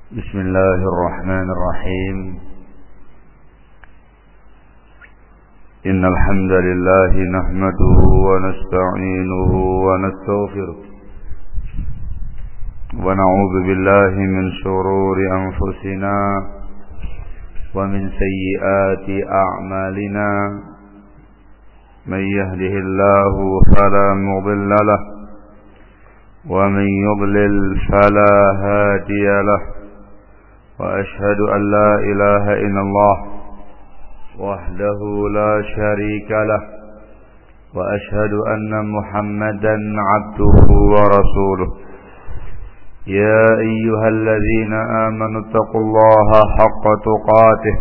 بسم الله الرحمن الرحيم. إن الحمد لله نحمده ونستعينه ونستغفره ونعوذ بالله من شرور أنفسنا ومن سيئات أعمالنا. من يهده الله فلا مضل له ومن يضلل فلا هادي له. وأشهد أن لا إله إلا الله وحده لا شريك له. وأشهد أن محمدا عبده ورسوله. يا أيها الذين آمنوا اتقوا الله حق تقاته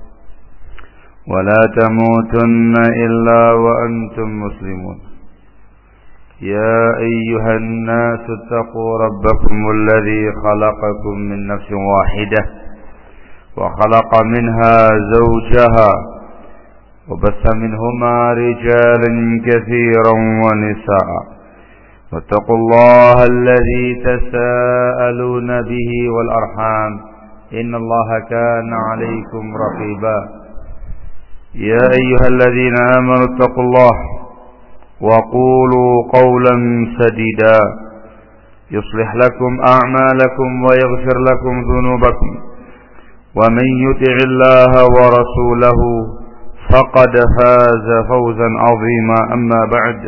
ولا تموتن إلا وأنتم مسلمون. يا أيها الناس اتقوا ربكم الذي خلقكم من نفس واحدة وخلق منها زوجها وبث منهما رجالا كثيرا ونساء. واتقوا الله الذي تساءلون به والأرحام إن الله كان عليكم رقيبا. يا أيها الذين آمنوا اتقوا الله وقولوا قولا سديدا يصلح لكم أعمالكم ويغفر لكم ذنوبكم. ومن يطع الله ورسوله فقد فاز فوزا عظيما. أما بعد،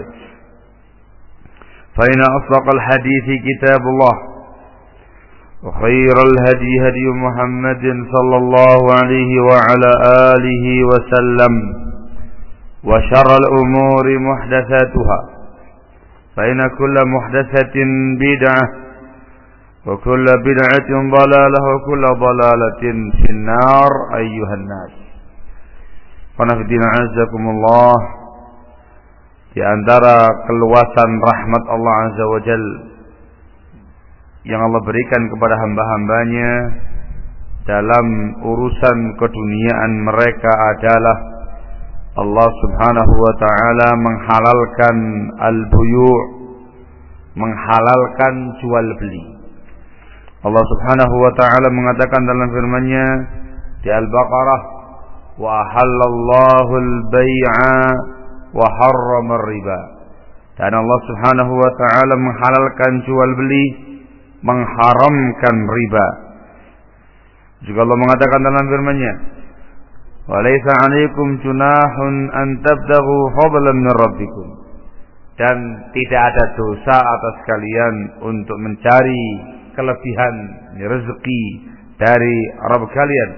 فإن أصدق الحديث كتاب الله وخير الهدي هدي محمد صلى الله عليه وعلى آله وسلم. وشر الأمور محدثاتها فإن كل محدثة بدعة وكل بدعة ضلالة وكل ضلالة في النار. أيها الناس qanafiddina azakumullah, di antara keluasan rahmat Allah Azza wa Jal yang Allah berikan kepada hamba-hambanya dalam urusan keduniaan mereka adalah Allah Subhanahu wa ta'ala menghalalkan al-buyu', menghalalkan jual beli. Allah Subhanahu wa ta'ala mengatakan dalam firman-Nya di Al-Baqarah, wa halallahu al-bai'a wa harrama ar-riba. Dan Allah Subhanahu wa ta'ala menghalalkan jual beli, mengharamkan riba. Juga Allah mengatakan dalam firman-Nya, walaysa 'alaikum junahun an tabtaghu fadlan min rabbikum. Dan tidak ada dosa atas kalian untuk mencari kelebihan rezeki dari Rabb kalian.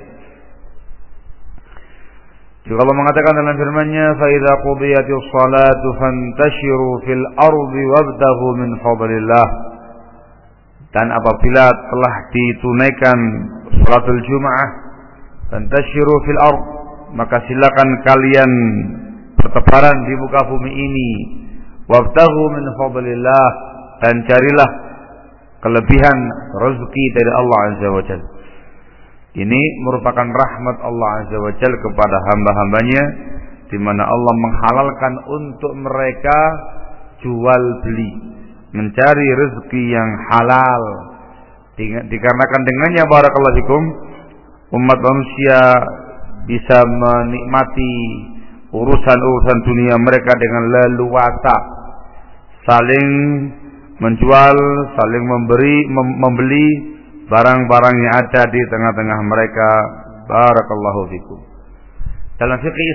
Juga Allah mengatakan dalam firman-Nya, fa idza qudiyatis salatu fantashiru fil ardi wabtaghu min fadlillah. Dan apabila telah ditunaikan salatul Jumat, fantashiru fil ardi, maka silakan kalian bertebaran di muka bumi ini. Wabtaghu min fadlillah, dan carilah kelebihan rezeki dari Allah Azza wa Jalla. Ini merupakan rahmat Allah Azza wa Jalla kepada hamba-hambanya, di mana Allah menghalalkan untuk mereka jual beli, mencari rezeki yang halal. Dikarenakan dengannya barakallahu fikum, umat manusia bisa menikmati urusan-urusan dunia mereka dengan leluasa, saling menjual, saling membeli barang-barang yang ada di tengah-tengah mereka. Barakallahu fikum. Dalam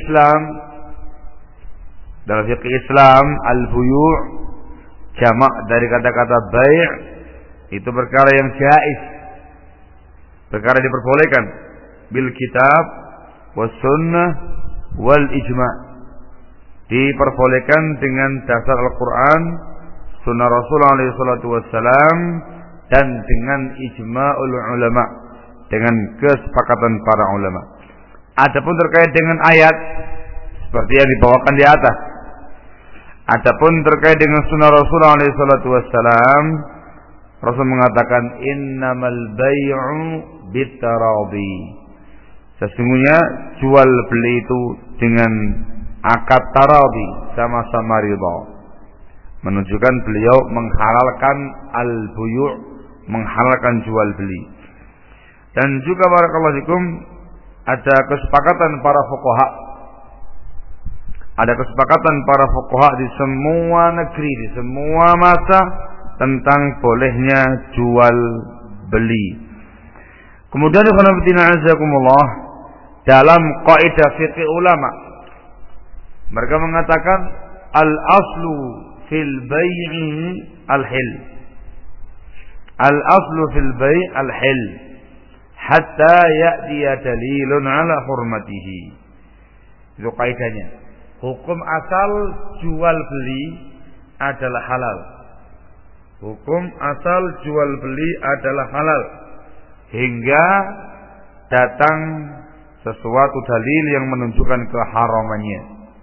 fikih Islam, al-buyu' jamak dari kata-kata bai', itu perkara yang jaiz, perkara diperbolehkan bil kitab was sunnah wal ijma', diperbolehkan dengan dasar Al-Quran, sunnah Rasulullah SAW, dan dengan ijma'ul ulama, dengan kesepakatan para ulama. Adapun terkait dengan ayat seperti yang dibawakan di atas, adapun terkait dengan sunnah Rasulullah SAW, Rasul mengatakan innamal bay'u bitaradi. Sesungguhnya jual beli itu dengan akad taradi, sama-sama ridha. Menunjukkan beliau menghalalkan al-buyu', menghalalkan jual beli. Dan juga barakallahu fikum ada kesepakatan para fuqaha. Ada kesepakatan para fuqaha di semua negeri, di semua masa tentang bolehnya jual beli. Kemudian azakumullah, dalam kaidah fiqh ulama mereka mengatakan al-aslu fil bai'i al-hil. Al-aslu fil bai' al-hil hatta ya'tiya dalilun ala hurmatihi. Itu kaidahnya. Hukum asal jual beli adalah halal. Hukum asal jual beli adalah halal hingga datang sesuatu dalil yang menunjukkan keharamannya.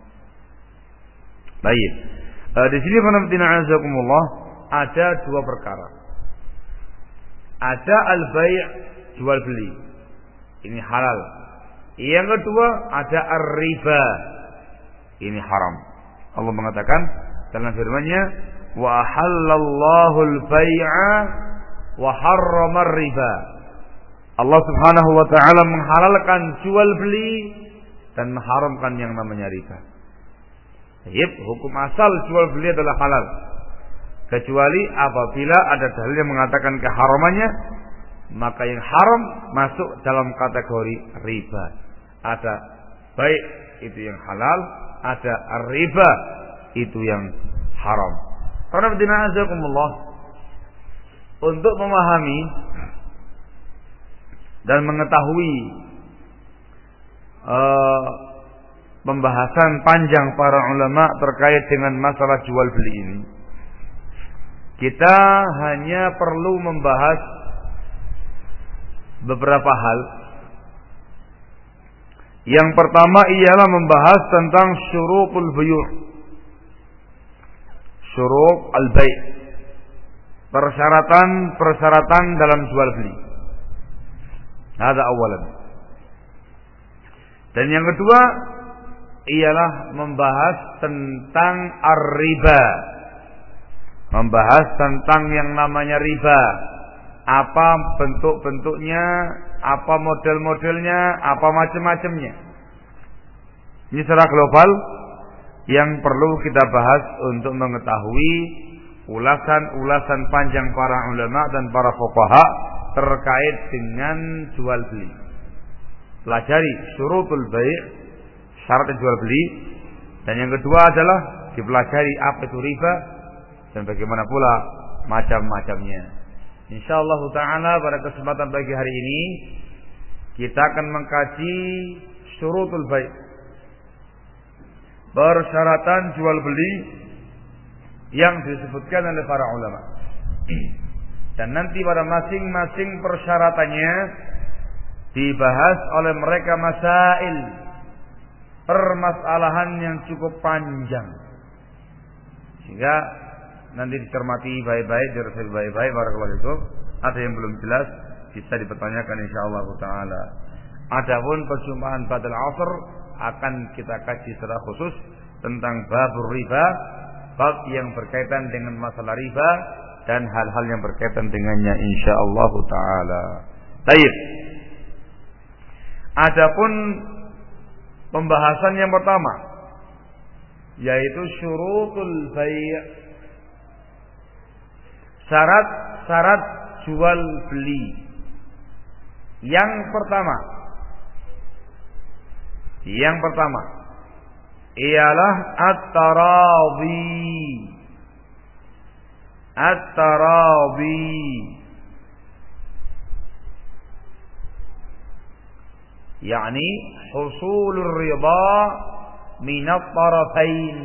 Baik. Di sini azakumullah ada dua perkara. Ada al-bai' jual beli. Ini halal. Yang kedua ada ar-riba. Ini haram. Allah mengatakan dalam firman-Nya, "Wa halallahu al-bai'a wa harrama ar-riba." Allah Subhanahu wa taala menghalalkan jual beli dan mengharamkan yang namanya riba. Baik, hukum asal jual beli adalah halal. Kecuali apabila ada dalil yang mengatakan keharamannya, maka yang haram masuk dalam kategori riba. Ada baik itu yang halal, ada riba itu yang haram. Karena azakumullah, untuk memahami dan mengetahui pembahasan panjang para ulama terkait dengan masalah jual beli ini, kita hanya perlu membahas beberapa hal. Yang pertama ialah membahas tentang syurutul buyu', syurut al-bai', persyaratan dalam jual beli. Ada awalan. Dan yang kedua ialah membahas tentang ar-riba. Membahas tentang yang namanya riba. Apa bentuk-bentuknya, apa model-modelnya, apa macam-macamnya. Ini secara global yang perlu kita bahas untuk mengetahui ulasan-ulasan panjang para ulama dan para fuqaha terkait dengan jual beli. Pelajari syurutul bai', syarat jual beli, dan yang kedua adalah dipelajari apa itu riba dan bagaimana pula macam-macamnya. Insyaallah taala pada kesempatan pagi hari ini kita akan mengkaji syurutul bai', persyaratan jual beli yang disebutkan oleh para ulama. Dan nanti pada masing-masing persyaratannya dibahas oleh mereka masail, permasalahan yang cukup panjang, sehingga nanti dicermati baik-baik, direview baik-baik. Barakallahu fikum. Ada yang belum jelas bisa dipertanyakan insyaallah taala. Adapun perjumpaan ba'dal 'asr akan kita kaji secara khusus tentang babur riba, bab yang berkaitan dengan masalah riba dan hal-hal yang berkaitan dengannya insyaallah taala. Baik. Adapun pembahasan yang pertama yaitu syurutul bai', syarat-syarat jual beli. Yang pertama ialah at-taradhi. Yani husulur ridha min at-tarafain.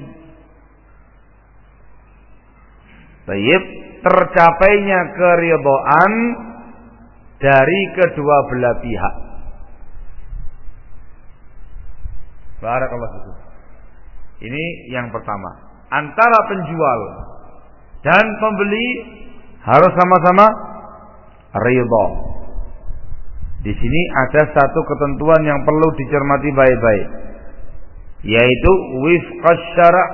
Baik, tercapainya keridhaan dari kedua belah pihak. Barakallahu fikum. Ini yang pertama. Antara penjual dan pembeli harus sama-sama ridha. Di sini ada satu ketentuan yang perlu dicermati baik-baik, yaitu wifqas syara',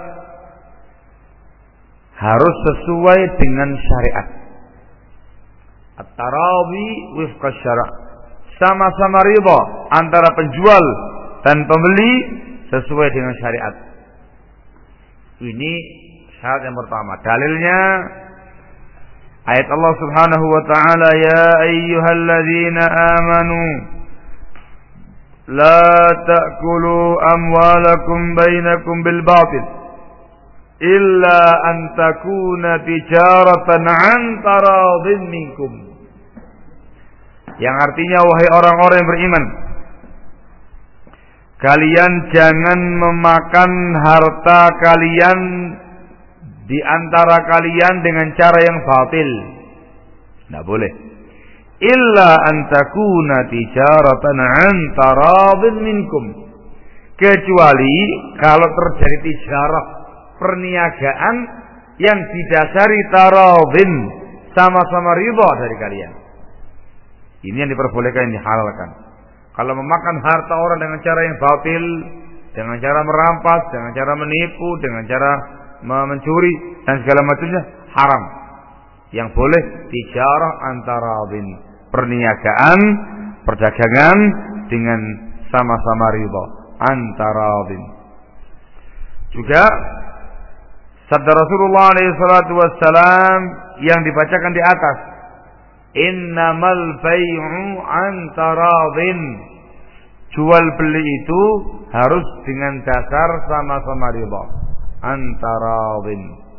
harus sesuai dengan syariat. At-taradhi wifqas syara', sama-sama ridha antara penjual dan pembeli sesuai dengan syariat. Ini syarat yang pertama. Dalilnya ayat Allah Subhanahu wa taala, ya ayyuhalladzina amanu la ta'kulu amwalakum bainakum bil batil illa an takuna tijaratan an taradin minkum. Yang artinya, wahai orang-orang yang beriman, kalian jangan memakan harta kalian di antara kalian dengan cara yang batil. Tidak boleh. Illa an takuna tijaratan an taradin minkum. Kecuali kalau terjadi tijarah, perniagaan yang didasari taradin, sama-sama ridha dari kalian. Ini yang diperbolehkan, yang dihalalkan. Kalau memakan harta orang dengan cara yang batil, dengan cara merampas, dengan cara menipu, dengan cara mencuri dan segala macamnya, haram. Yang boleh tijarah antaradin, perniagaan, perdagangan dengan sama-sama ridha, antaradin. Juga sabda Rasulullah SAW yang dibacakan di atas, innamal bai'u antaradin. Jual beli itu harus dengan dasar sama-sama ridha, antaradin.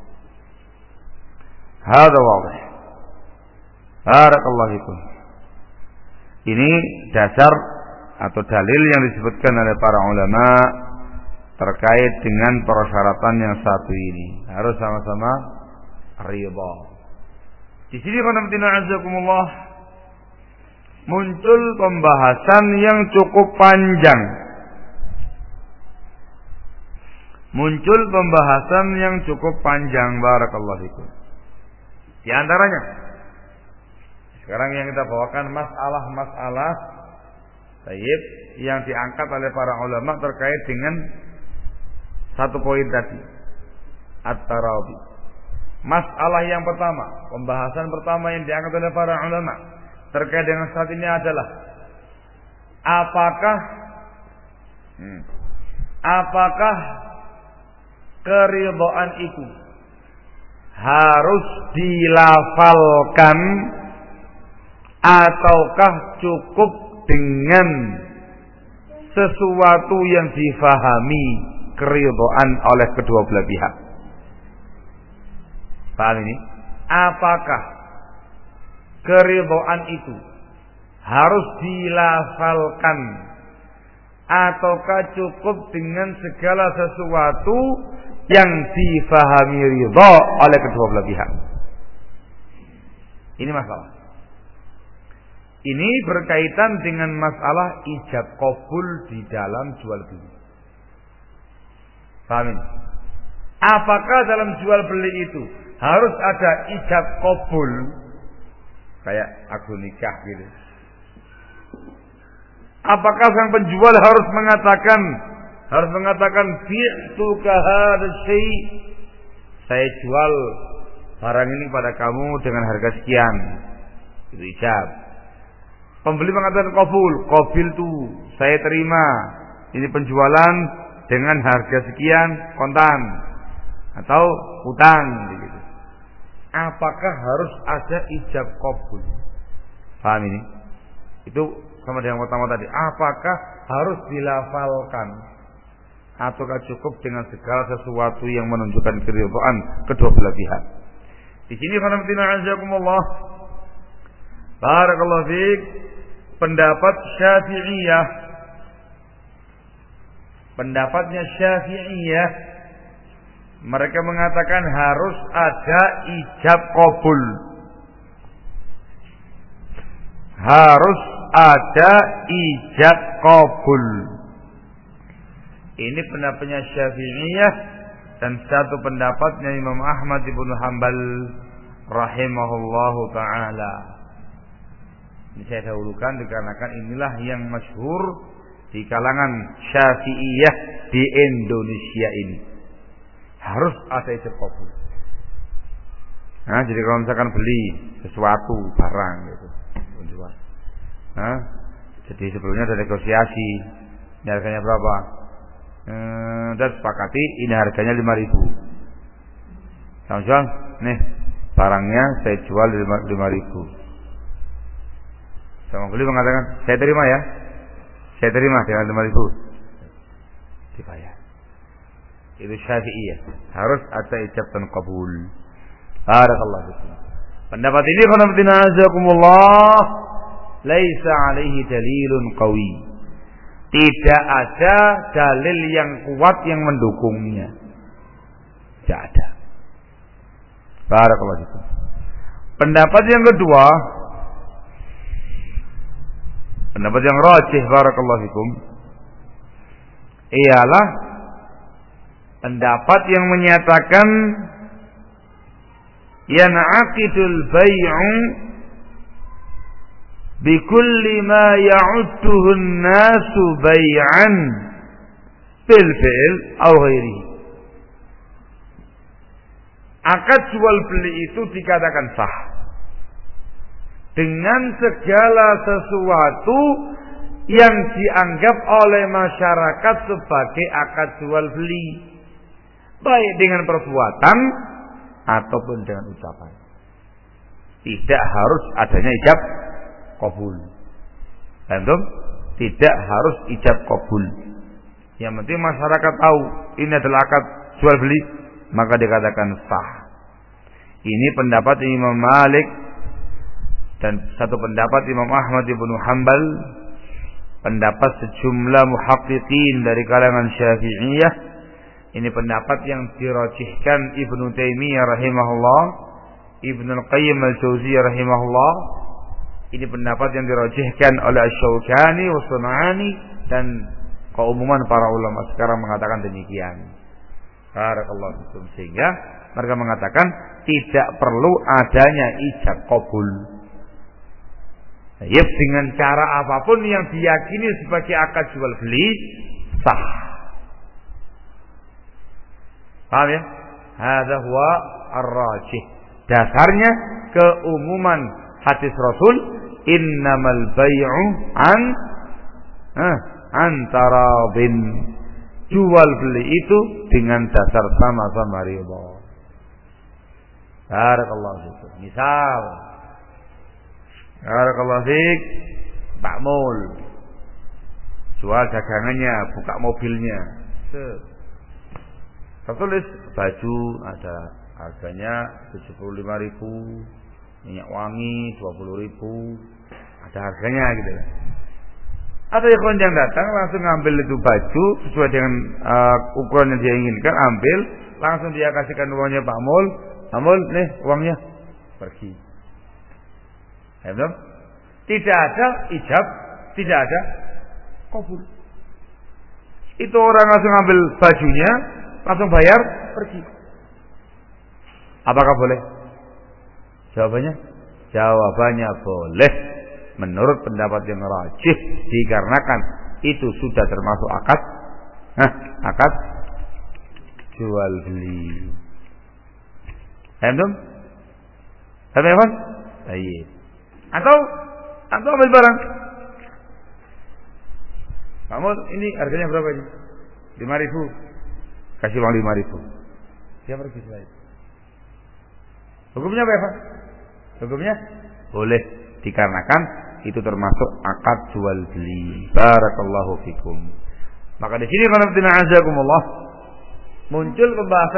Hada wadih. Barakallahu fikum. Ini dasar atau dalil yang disebutkan oleh para ulama terkait dengan persyaratan yang satu ini, harus sama-sama ridha. Di sini azakumullah muncul pembahasan yang cukup panjang. Muncul pembahasan yang cukup panjang, barakallahu fikum. Di antaranya sekarang yang kita bawakan masalah-masalah tayyib yang diangkat oleh para ulama terkait dengan satu poin tadi, at-taradhi. Masalah yang pertama, pembahasan pertama yang diangkat oleh para ulama terkait dengan saat ini adalah apakah keridhaan itu harus dilafalkan ataukah cukup dengan sesuatu yang difahami keridhaan oleh kedua belah pihak. Paham ini? Apakah keridhaan itu harus dilafalkan ataukah cukup dengan segala sesuatu yang difahami ridha oleh kedua belah pihak? Ini masalah. Ini berkaitan dengan masalah ijab qabul di dalam jual beli. Paham ini? Apakah dalam jual beli itu harus ada ijab qabul, kayak akad nikah gitu? Apakah sang penjual harus mengatakan bi'tuka hadha syai', saya jual barang ini pada kamu dengan harga sekian, itu ijab. Pembeli mengatakan qabil tu, saya terima ini penjualan dengan harga sekian kontan atau hutang begitu. Apakah harus ada ijab qabul? Paham ini? Itu sama dengan yang pertama tadi. Apakah harus dilafalkan ataukah cukup dengan segala sesuatu yang menunjukkan keridhaan kedua belah pihak? Di sini azakumullah, barakallahu fiik, pendapat Syafi'iyah, pendapatnya Syafi'iyah, mereka mengatakan harus ada ijab qabul. Harus ada ijab qabul. Ini pendapatnya Syafi'iyah, dan satu pendapatnya Imam Ahmad ibn Hanbal rahimahullahu ta'ala. Ini saya dahulukan dikarenakan inilah yang masyhur di kalangan Syafi'iyah di Indonesia ini. Harus ada ijab qabul. Nah, jadi kalau misalkan beli sesuatu barang gitu, penjual, Jadi sebelumnya ada negosiasi. Ini harganya berapa? Dan sepakati ini harganya 5.000. Kamu jual? Nih, barangnya saya jual 5.000. Sama beli mengatakan, saya terima ya. Saya terima dengan 5.000. Dibayar. Itu Syafi'iyah. Harus ada ijab dan qabul. Barakallahu fikum. Pendapat ini qanamtina azakumullah laisa alaihi dalilun qawi. Tidak ada dalil yang kuat yang mendukungnya. Tidak ada. Barakallahu fikum. Pendapat yang kedua, pendapat yang rajih barakallahu fikum, ialah pendapat yang menyatakan yan'aqidul bai'u bikulli ma ya'udduhu an-nasu bai'an bil fi'l aw ghairihi. Akad jual beli itu dikatakan sah dengan segala sesuatu yang dianggap oleh masyarakat sebagai akad jual beli, baik dengan perbuatan ataupun dengan ucapan. Tidak harus adanya ijab qabul. Antum? Tidak harus ijab qabul. Yang penting masyarakat tahu ini adalah akad jual beli, maka dikatakan sah. Ini pendapat Imam Malik dan satu pendapat Imam Ahmad ibn Hanbal, pendapat sejumlah muhaqqiqin dari kalangan Syafi'iyah. Ini pendapat yang dirajihkan Ibnu Taimiyah rahimahullah, Ibnu Al-Qayyim Al-Jauziyah rahimahullah. Ini pendapat yang dirajihkan oleh Asy-Syaukani wa Sun'ani dan keumuman para ulama sekarang mengatakan demikian. Barakallahu fikum. Sehingga mereka mengatakan tidak perlu adanya ijab qabul. Ya, dengan cara apapun yang diyakini sebagai akad jual beli sah. Paham ya? Hadza huwa ar-rajih. Dasarnya keumuman hadis Rasul, innamal bai'u antaradin. Jual beli itu dengan dasar sama-sama ridha. Barakallahu fikum. Misal, barakallahu fik, Pak Mul jual dagangannya, buka mobilnya. Tertulis baju ada harganya 75.000, minyak wangi 20.000, ada harganya gitu. Atau ikhwan yang datang langsung ngambil itu baju sesuai dengan ukuran yang dia inginkan, ambil, langsung dia kasihkan uangnya Pak Mul. Pak Mul, nih uangnya, pergi. Tidak ada ijab, tidak ada qabul. Itu orang langsung ambil bajunya, langsung bayar, pergi. Apakah boleh? Jawabannya boleh. Menurut pendapat yang rajih, dikarenakan itu sudah termasuk akad jual beli. Paham? Paham? Baik. Atau ambil barang. Kamu ini harganya berapa ini? 5.000. Kasih uang 5.000. Dia pergi setelah itu. Hukumnya apa, Pak? Hukumnya boleh, dikarenakan itu termasuk akad jual beli. Barakallahu fikum. Maka di sini qanaftina azakumullah muncul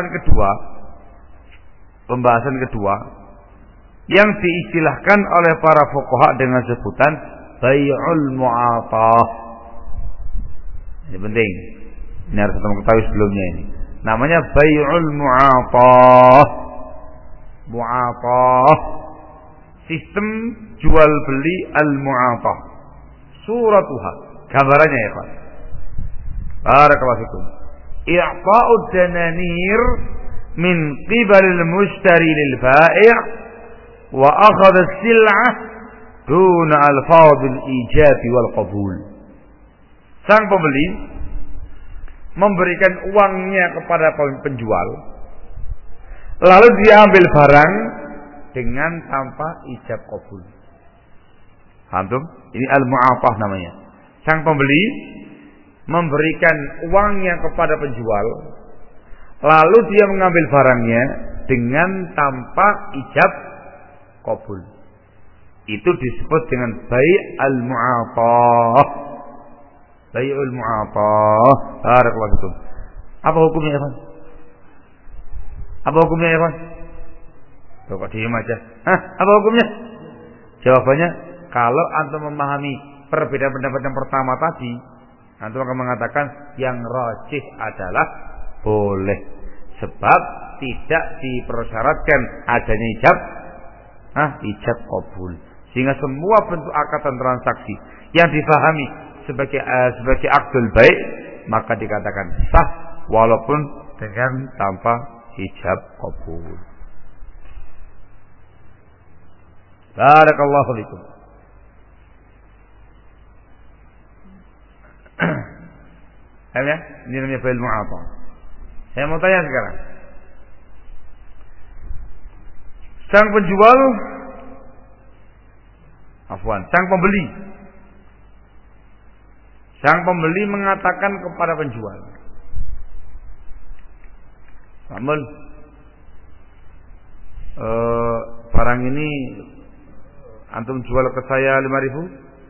pembahasan kedua yang diistilahkan oleh para fuqaha dengan sebutan bai'ul mu'atah. Ini penting. Ini harus kita ketahui sebelumnya ini. Namanya bai'ul mu'atah. Mu'atah. Sistem jual beli al-mu'atah. Suratuha. Gambarannya ya, Pak. Barakallahu fikum. I'ta'ud dananir min qibalil mushtari lil bai' wa akhadha as-sil'ah duna al-fadil ijab wal qabul. Sang pembeli memberikan uangnya kepada penjual, lalu dia ambil barang dengan tanpa ijab qabul. Antum? Ini al-mu'atah namanya. sang pembeli memberikan uangnya kepada penjual, lalu dia mengambil barangnya dengan tanpa ijab qabul. Itu disebut dengan bai'al mu'athah. Bai'ul mu'athah. Barakallahu fikum. Apa hukumnya, ya, Pak? Apa hukumnya, ya, Pak? Tuh, kok diam aja. Apa hukumnya? Jawabannya, kalau antum memahami perbedaan pendapat yang pertama tadi, antum akan mengatakan yang rajih adalah boleh, sebab tidak dipersyaratkan adanya ijab qabul, sehingga semua bentuk akad dan transaksi yang difahami sebagai akdul baik maka dikatakan sah walaupun dengan tanpa ijab qabul. Barakallahu fikum. Ya, ini namanya fa'il mu'athah. Saya mau tanya sekarang. Sang penjual, sang pembeli mengatakan kepada penjual, "Namun barang ini antum jual ke saya 5.000,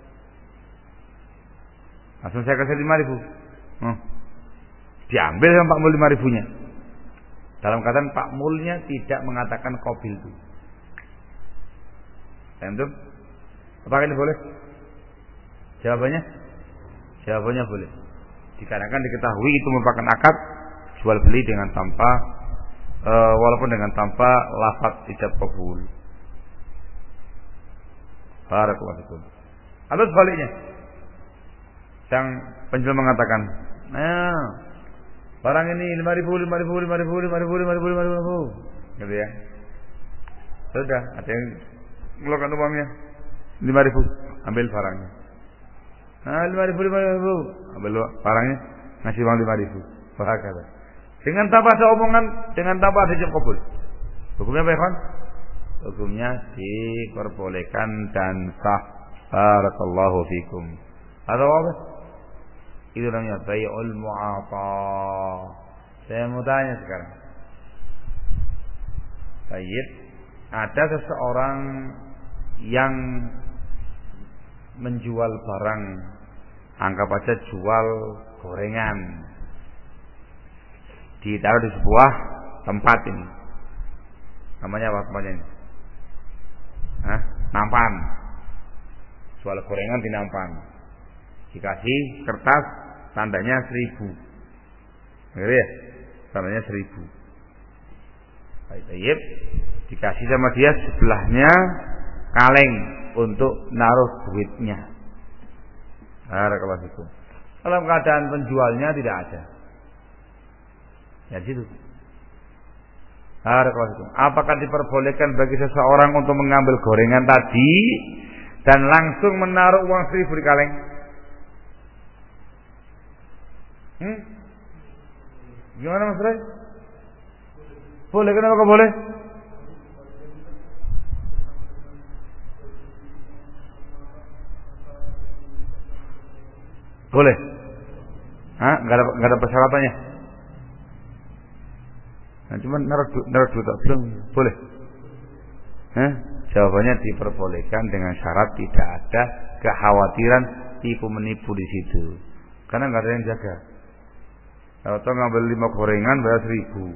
langsung saya kasih 5.000. Diambil sama Pak Mul 5.000-nya. Dalam keadaan Pak Mulnya tidak mengatakan qabil itu. Antum? Apakah ini boleh? Jawabannya boleh. Dikarenakan diketahui itu merupakan akad jual beli dengan tanpa walaupun dengan tanpa lafaz ijab qabul. Barakallahu fikum. Atau sebaliknya, sang penjual mengatakan, barang ini 5.000, gitu ya. Sudah, ada yang mengeluarkan uangnya 5.000, ambil barangnya. 5.000, ambil barangnya, ngasih uang 5.000. Bahkan dengan tanpa ada omongan, dengan tanpa ada ijab qabul. Hukumnya apa, Ikhwan? Hukumnya diperbolehkan dan sah. Barakallahu fikum. Atau apa? Itu namanya bai'ul mu'athah. Saya mau tanya sekarang. Baik, ada seseorang yang menjual barang, anggap aja jual gorengan, ditaruh di sebuah tempat ini. Namanya apa tempatnya ini? Nampan. Jual gorengan di nampan. Dikasih kertas tandanya 1.000. Ngerti ya? Tandanya 1.000. Baik. Dikasih sama dia sebelahnya kaleng untuk naruh duitnya. Barakallahu fikum. Dalam keadaan penjualnya tidak ada. Ya situ. Barakallahu fikum. Apakah diperbolehkan bagi seseorang untuk mengambil gorengan tadi dan langsung menaruh uang 1.000 di kaleng? Gimana Mas Ray? Boleh, kenapa kok boleh? Boleh. Enggak ada persyaratannya. Nah, cuma naruh duit belum boleh. Jawabannya diperbolehkan dengan syarat tidak ada kekhawatiran tipu menipu di situ. Karena enggak ada yang jaga. Kalau toh ngambil 5 gorengan bayar 1.000.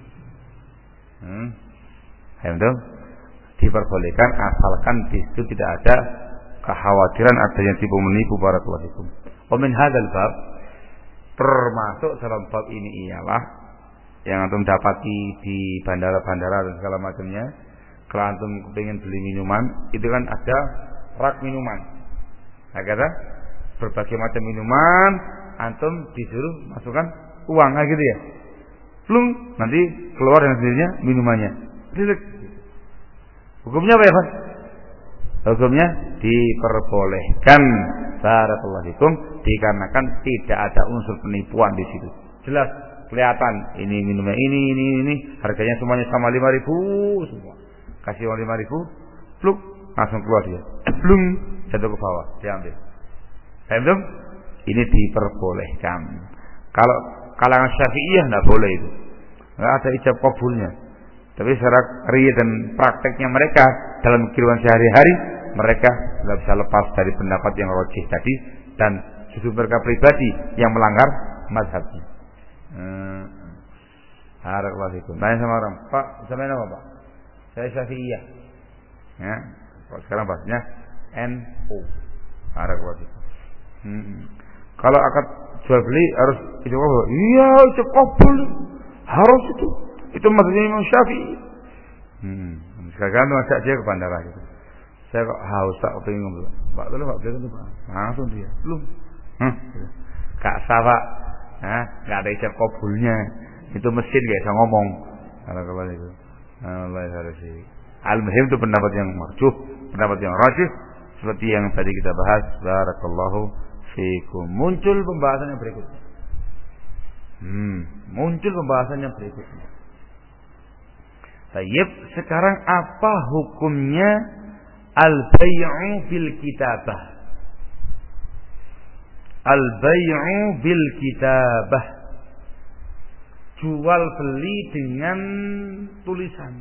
Betul? Diperbolehkan asalkan di situ tidak ada kekhawatiran adanya tipu menipu. Barakallahu fikum. Wa min hadzal bab, termasuk dalam bab ini ialah yang antum dapati di bandara-bandara dan segala macamnya. Kalau antum kepingin beli minuman, itu kan ada rak minuman. Nah, kata berbagai macam minuman, antum disuruh masukkan uang, gitu ya. Plung, nanti keluar dengan sendirinya minumannya. Hukumnya apa ya, Pak? Hukumnya diperbolehkan. Barakallahu fikum, dikarenakan tidak ada unsur penipuan di situ. Jelas kelihatan ini minumnya ini, harganya semuanya sama 5.000 semua. Kasih uang 5.000, pluk, langsung keluar dia. Plung, jatuh ke bawah, diambil. Paham? Ini diperbolehkan. Kalau kalangan Syafi'iyah enggak boleh itu. Enggak ada ijab qabulnya. Tapi secara real dan prakteknya mereka dalam kehidupan sehari-hari, mereka tidak bisa lepas dari pendapat yang rajih tadi, dan justru mereka pribadi yang melanggar mazhabnya. Barakallahu. Tanya sama orang, Pak, sama apa Pak? Saya Syafi'iyah. Ya, sekarang bahasnya NU. Barakallahu. Kalau akad jual beli harus ijab qabul. Iya, ijab qabul harus itu. Itu maksudnya Imam Syafi'i. Sekarang masa dia ke bandara gitu. Saya kok haus tak pengen ngobrol. Pak, tolong Pak, belikan tuh Pak. Langsung dia. Belum. Kak Pak. Enggak ada ijab qabulnya. Itu mesin enggak bisa ngomong. Kalau itu. Allah harus sih. Al-muhim itu pendapat yang marjuh, pendapat yang rajih seperti yang tadi kita bahas. Barakallahu fikum. Muncul pembahasan yang berikutnya. Muncul pembahasan yang berikutnya. Tayyib, sekarang apa hukumnya al-bay'u bil kitabah? Al-bay'u bil kitabah. Jual beli dengan tulisan.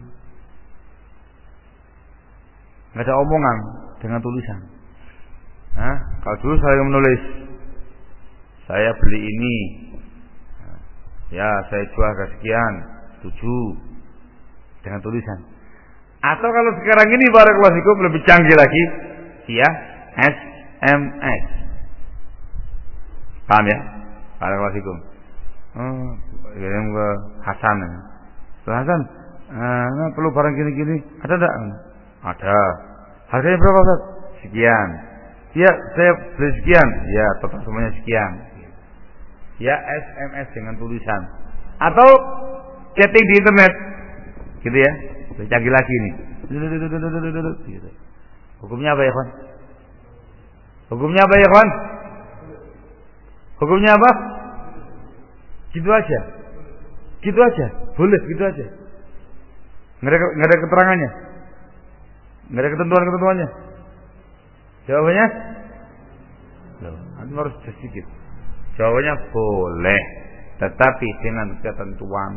Enggak ada omongan, dengan tulisan. Kalau dulu saya menulis, saya beli ini. Ya, saya jual ke sekian, 7. Dengan tulisan. Atau kalau sekarang ini barakallahu fikum lebih canggih lagi, ya, SMS. Paham ya? Barakallahu fikum. Kirim ke Hasan. Hasan, perlu barang gini-gini, ada enggak? Ada. Harganya berapa, Ustaz? Sekian. Ya, saya beli sekian. Ya, total semuanya sekian. Ya, SMS dengan tulisan. Atau chatting di internet. Gitu ya, canggih lagi nih. Gitu. Hukumnya apa ya, kawan? Hukumnya apa ya, kawan? Hukumnya apa? Gitu aja. Gitu aja. Boleh gitu aja. Enggak ada keterangannya. Enggak ada ketentuannya. Jawabannya? Loh, nanti harus sedikit. Jawabannya boleh, tetapi dengan ketentuan.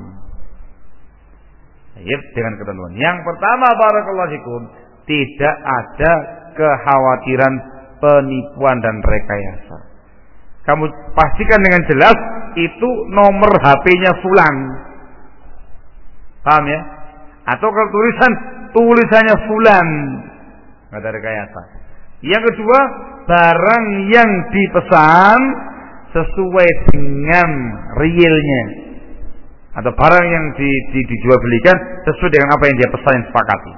Dengan ketentuan. Yang pertama, barakallahu fikum, tidak ada kekhawatiran penipuan dan rekayasa. Kamu pastikan dengan jelas itu nomor HP-nya fulan. Paham ya? Atau kalau tulisannya fulan. Enggak ada rekayasa. Yang kedua, barang yang dipesan sesuai dengan realnya. Atau barang yang dijual belikan sesuai dengan apa yang dia pesan, yang sepakati.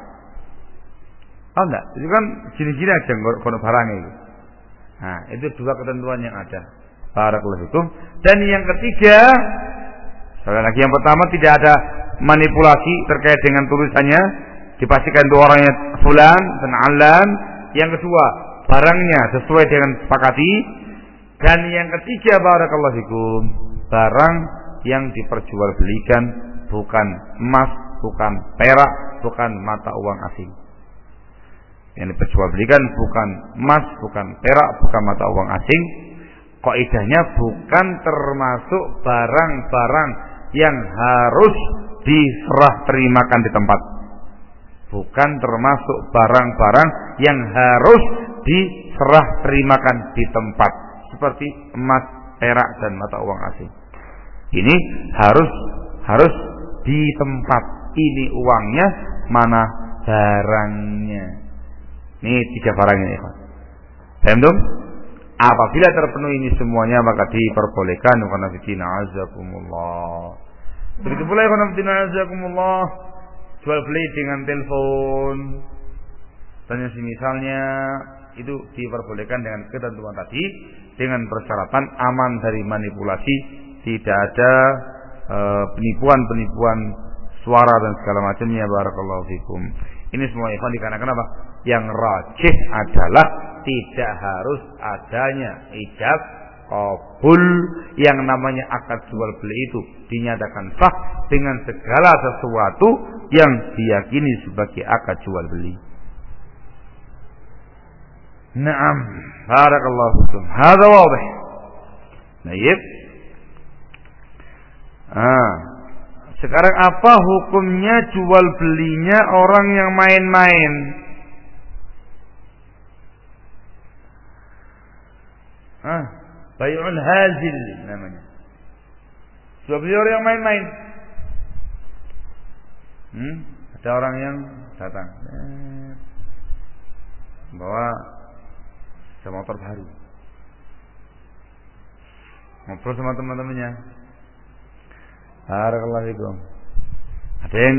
Oh enggak, itu kan gini-gini aja kono barangnya itu. Nah, itu dua ketentuan yang ada. Barakallahu fikum. Dan yang ketiga, sekali lagi, yang pertama tidak ada manipulasi terkait dengan tulisannya, dipastikan itu orangnya fulan dan alan. Yang kedua, barangnya sesuai dengan sepakati. Dan yang ketiga, barakallahu fikum, barang yang diperjualbelikan bukan emas, bukan perak, bukan mata uang asing. Yang diperjualbelikan bukan emas, bukan perak, bukan mata uang asing. Kaidahnya bukan termasuk barang-barang yang harus diserah terimakan di tempat. Bukan termasuk barang-barang yang harus diserah terimakan di tempat, seperti emas, perak, dan mata uang asing. Ini harus di tempat. Ini uangnya, mana barangnya. Ini 3 barangnya ya. Paham dong? Apabila terpenuhi ini semuanya, maka diperbolehkan. Azakumullah. Begitu pula azakumullah, jual beli dengan telepon dan misalnya, itu diperbolehkan dengan ketentuan tadi, dengan persyaratan aman dari manipulasi, tidak ada penipuan suara dan segala macamnya. Barakallahu fikum. Ini semua ikhwan dikarenakan apa? Yang rajih adalah tidak harus adanya ijab qabul. Yang namanya akad jual beli itu dinyatakan sah dengan segala sesuatu yang diyakini sebagai akad jual beli. Naam, barakallahu fikum. Hadza wadih. Baik. Sekarang apa hukumnya jual belinya orang yang main-main? Bai'ul hazil namanya. Jual beli orang yang main-main. Ada orang yang datang bawa motor baru, ngobrol sama teman-temannya. Barakallahu fikum. Ada yang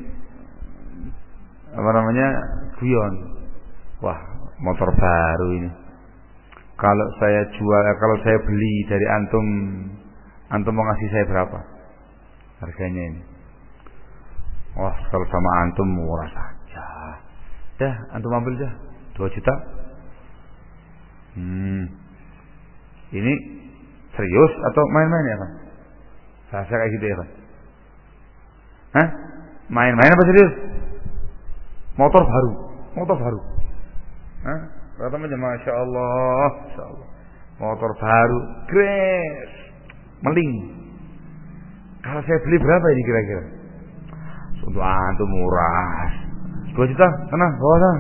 guyon. Wah, motor baru ini. Kalau saya beli dari antum mau ngasih saya berapa? Harganya ini. Wah, kalau sama antum murah saja. Dah, antum ambil dah. 2 juta. Ini serius atau main-main ya, Pak? Bahasa kayak gitu ya, Pak? Main-main apa serius? Motor baru. Katanya Masya Allah. Motor baru, keren, meling. Kalau saya beli berapa ini kira-kira? Untuk antum murah. 2 juta, sana, bawa sana.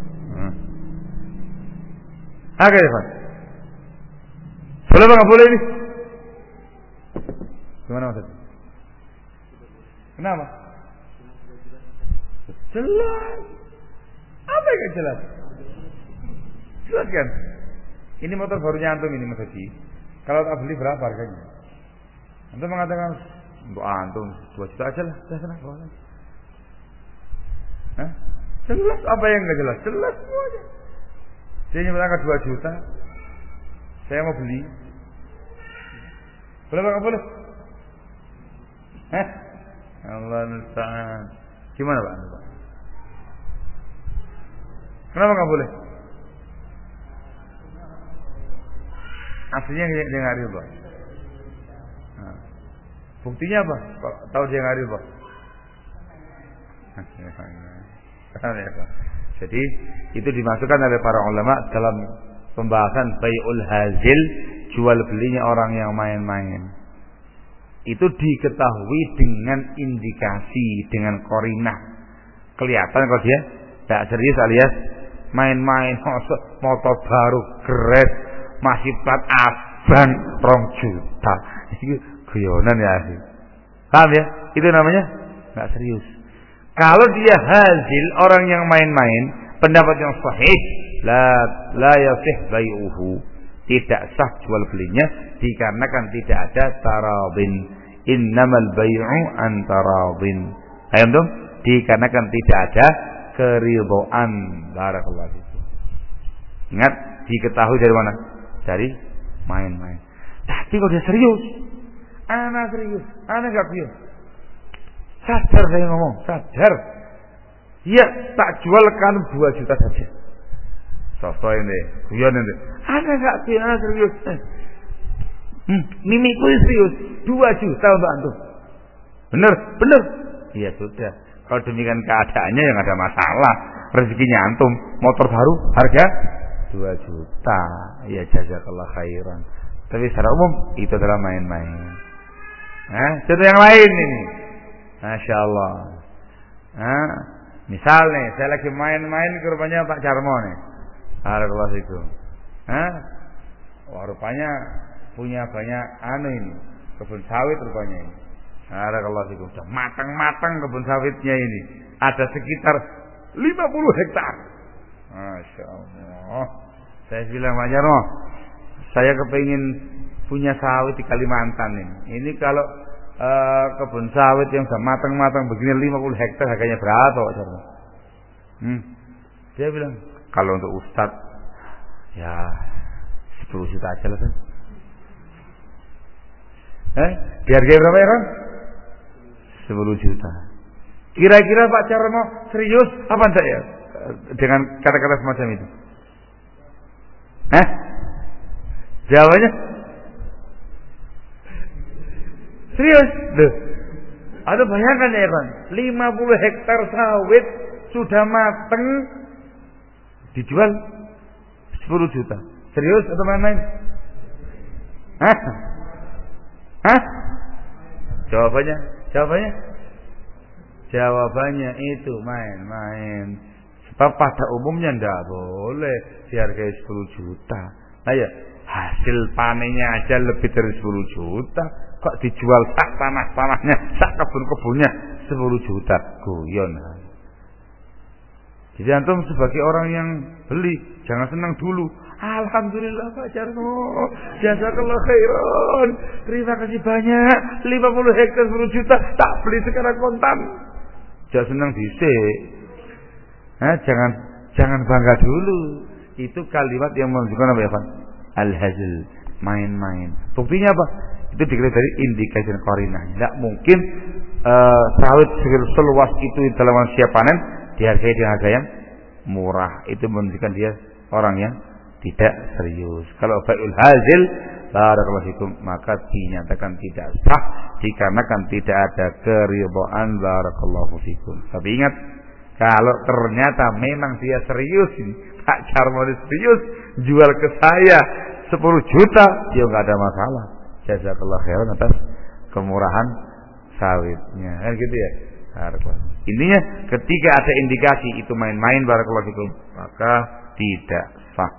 Oke, Pak. Boleh apa nggak boleh ini? Gimana maksudnya? Kenapa? Jelas. Apa yang jelas? Jelas kan? Ini motor barunya antum ini Mas Haji. Kalau tak beli berapa harganya? Antum mengatakan untuk antum 2 juta aja lah. Sudah sana, bawa sana. Jelas apa yang nggak jelas? Jelas semuanya. Dia nyebutkan 2 juta. Saya mau beli. Boleh apa nggak boleh? Allah musta'an. Gimana Pak? Kenapa nggak boleh? Aslinya dia nggak riba. Buktinya apa? Kok tahu dia nggak riba? Jadi itu dimasukkan oleh para ulama dalam pembahasan bai'ul hazil, jual belinya orang yang main-main. Itu diketahui dengan indikasi, dengan qarinah. Kelihatan kalau dia tidak serius alias main-main, motor baru keren, masih plat abang 2 juta. Itu guyonan ya. Paham ya? Itu namanya enggak serius. Kalau dia hazil, orang yang main-main, pendapat yang sahih, la yasih bai'uhu, tidak sah jual belinya dikarenakan tidak ada taradin. Innamal bai'u an taradin. Paham dong? Dikarenakan tidak ada keridhaan. Barakallahu fikum. Ingat, diketahui dari mana? Dari main-main. Tapi kalau dia serius, anak serius, anak enggak bius. Sadar saya ngomong, sadar. Ya, tak jualkan 2 juta saja. Sosto ini, guyon ini. Ada enggak biasa serius? Mimikku serius, 2 juta untuk antum. Benar? Iya sudah. Kalau demikian keadaannya yang ada masalah, rezekinya antum, motor baru harga 2 juta. Ya jazakallah khairan. Tapi secara umum itu adalah main-main. Contoh yang lain ini. Masya Allah. Misal nih, saya lagi main-main ke rupanya Pak Jarmo nih. Barakallahu fikum. Wah, rupanya punya banyak ini, kebun sawit rupanya ini. Barakallahu fikum. Sudah matang-matang kebun sawitnya ini. Ada sekitar 50 hektar. Masya Allah. Saya bilang Pak Jarmo, saya kepingin punya sawit di Kalimantan ini. Ini kalau kebun sawit yang sudah matang-matang begini 50 hektar harganya berapa Pak Jarmo? Dia bilang kalau untuk Ustad ya 10 juta aja lah kan. Dihargai berapa ya kan? 10 juta. Kira-kira Pak Jarmo serius apa enggak ya dengan kata-kata semacam itu? Jawabannya serius. Loh. Ada bayangkan ya kan, 50 hektar sawit sudah mateng dijual 10 juta. Serius atau main-main? Hah? Hah? Jawabannya itu main-main. Sebab pada umumnya ndak boleh dihargai 10 juta. Ayo, hasil panennya aja lebih dari 10 juta. Kok dijual sak tanah-tanahnya, sak kebun-kebunnya 10 juta. Guyon. Jadi antum sebagai orang yang beli, jangan senang dulu. Alhamdulillah Pak Jarno, jazakallah khairan. Terima kasih banyak. 50 hektar 10 juta, tak beli sekarang kontan. Jangan senang dhisik. Jangan bangga dulu. Itu kalimat yang menunjukkan apa ya, Pak? Al-hazl, main-main. Buktinya apa? Itu dikira dari indikasi qarinah. Tidak mungkin sawit seluas itu dalam siap panen dihargai dengan harga yang murah. Itu menunjukkan dia orang yang tidak serius. Kalau bai'ul hazil barakallahu fikum, maka dinyatakan tidak sah dikarenakan tidak ada keridhaan barakallahu fikum. Tapi ingat, kalau ternyata memang dia serius, Pak Jarmoni serius jual ke saya 10 juta, dia enggak ada masalah. Jazakallahu khairan atas kemurahan sawitnya. Kan gitu ya. Intinya ketika ada indikasi itu main-main barakallahu fikum, maka tidak sah.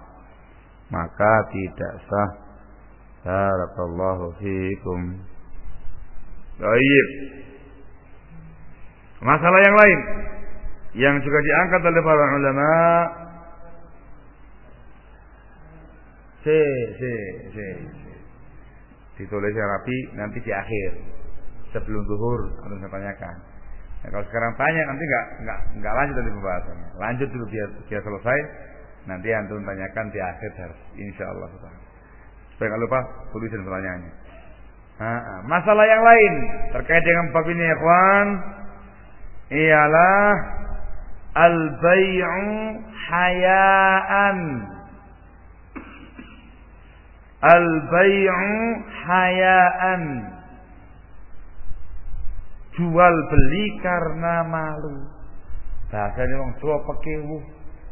Barakallahu fikum. Baik. Masalah yang lain yang juga diangkat oleh para ulama. Ditulisnya rapi nanti di akhir. Sebelum zuhur harus saya tanyakan. Nah, kalau sekarang tanya nanti enggak lanjut dari pembahasannya. Lanjut dulu biar selesai. Nanti antum tanyakan di akhir dars insyaallah. Supaya enggak lupa tulisin pertanyaannya. Masalah yang lain terkait dengan bab ini ya ikhwan, ialah al-bai'u hayaan. Al-bai'u hayaan. Jual beli karena malu. Bahasanya wong tua pekewu.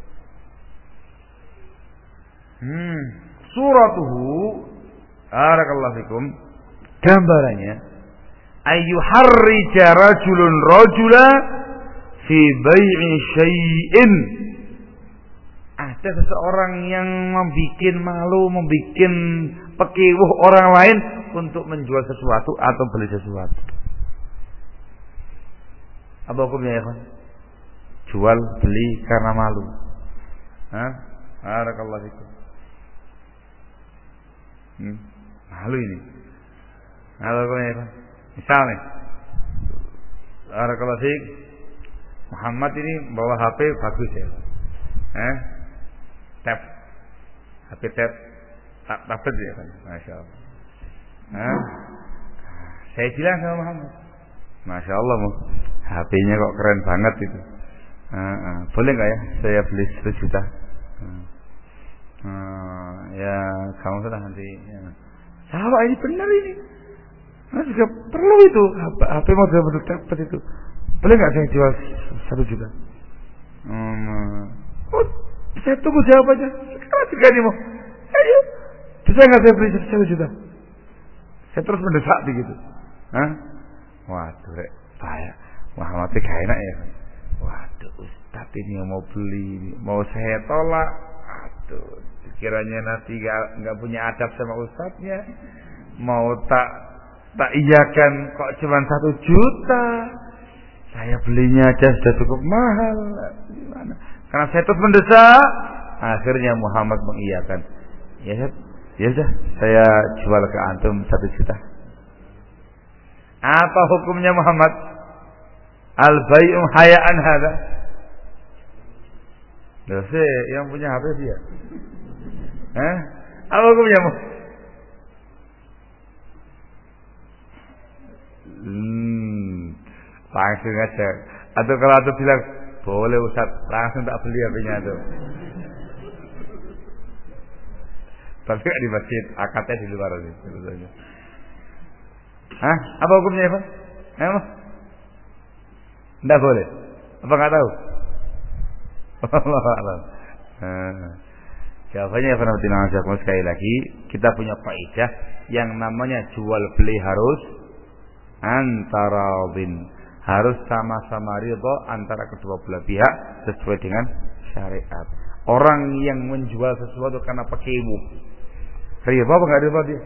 Suratuhu barakallahu fikum, gambarannya ayyuharrija rajulun rajula fi bai'i syai'in. Ada seseorang yang membikin malu, membikin pekewuh orang lain untuk menjual sesuatu atau beli sesuatu. Apa hukumnya ya kan? Jual beli karena malu. Barakallahu fikum. Malu ini. Apa hukumnya ya kan? Misalnya, barakallahu fikum, Muhammad ini bawa HP bagus ya. Tab, HP tab, tablet ya kan, masya Allah. Saya bilang sama Muhammad, masya Allah, HP-nya kok keren banget itu. Boleh nggak ya saya beli 1 juta? Ya kamu sudah nanti. Ya. Sahabat ini benar ini. Juga perlu itu HP model bentuk tablet itu. Boleh nggak saya jual 1 juta? Saya tunggu jawabannya. Sekarang juga nih mau. Ayo, bisa nggak saya beli 1 juta? Saya terus mendesak begitu. Waduh, bahaya. Muhammad gak enak ya. Waduh, Ustaz ini mau beli, mau saya tolak. Aduh, kiranya nanti nggak punya adab sama Ustaznya. Mau tak iyakan kok cuma 1 juta. Saya belinya aja sudah cukup mahal. Gimana? Karena saya terus mendesak, akhirnya Muhammad mengiyakan. Ya sudah, saya jual ke antum 1 juta. Apa hukumnya Muhammad? Al-bai'u hayaan hada. Dosa yang punya HP dia. Apa hukumnya Muhammad? Langsung aja. Atau kalau ada bilang boleh Ustaz, langsung tak beli HP-nya tuh. Tapi gak di masjid, akadnya di luar ini sebetulnya. Apa hukumnya ya Pak? Tidak boleh. Apa nggak tahu? Allah alam. Jawabannya sekali lagi, kita punya kaidah yang namanya jual beli harus antaradin, harus sama-sama ridha antara kedua belah pihak sesuai dengan syariat. Orang yang menjual sesuatu karena pekewu, ridha apa enggak ridha dia?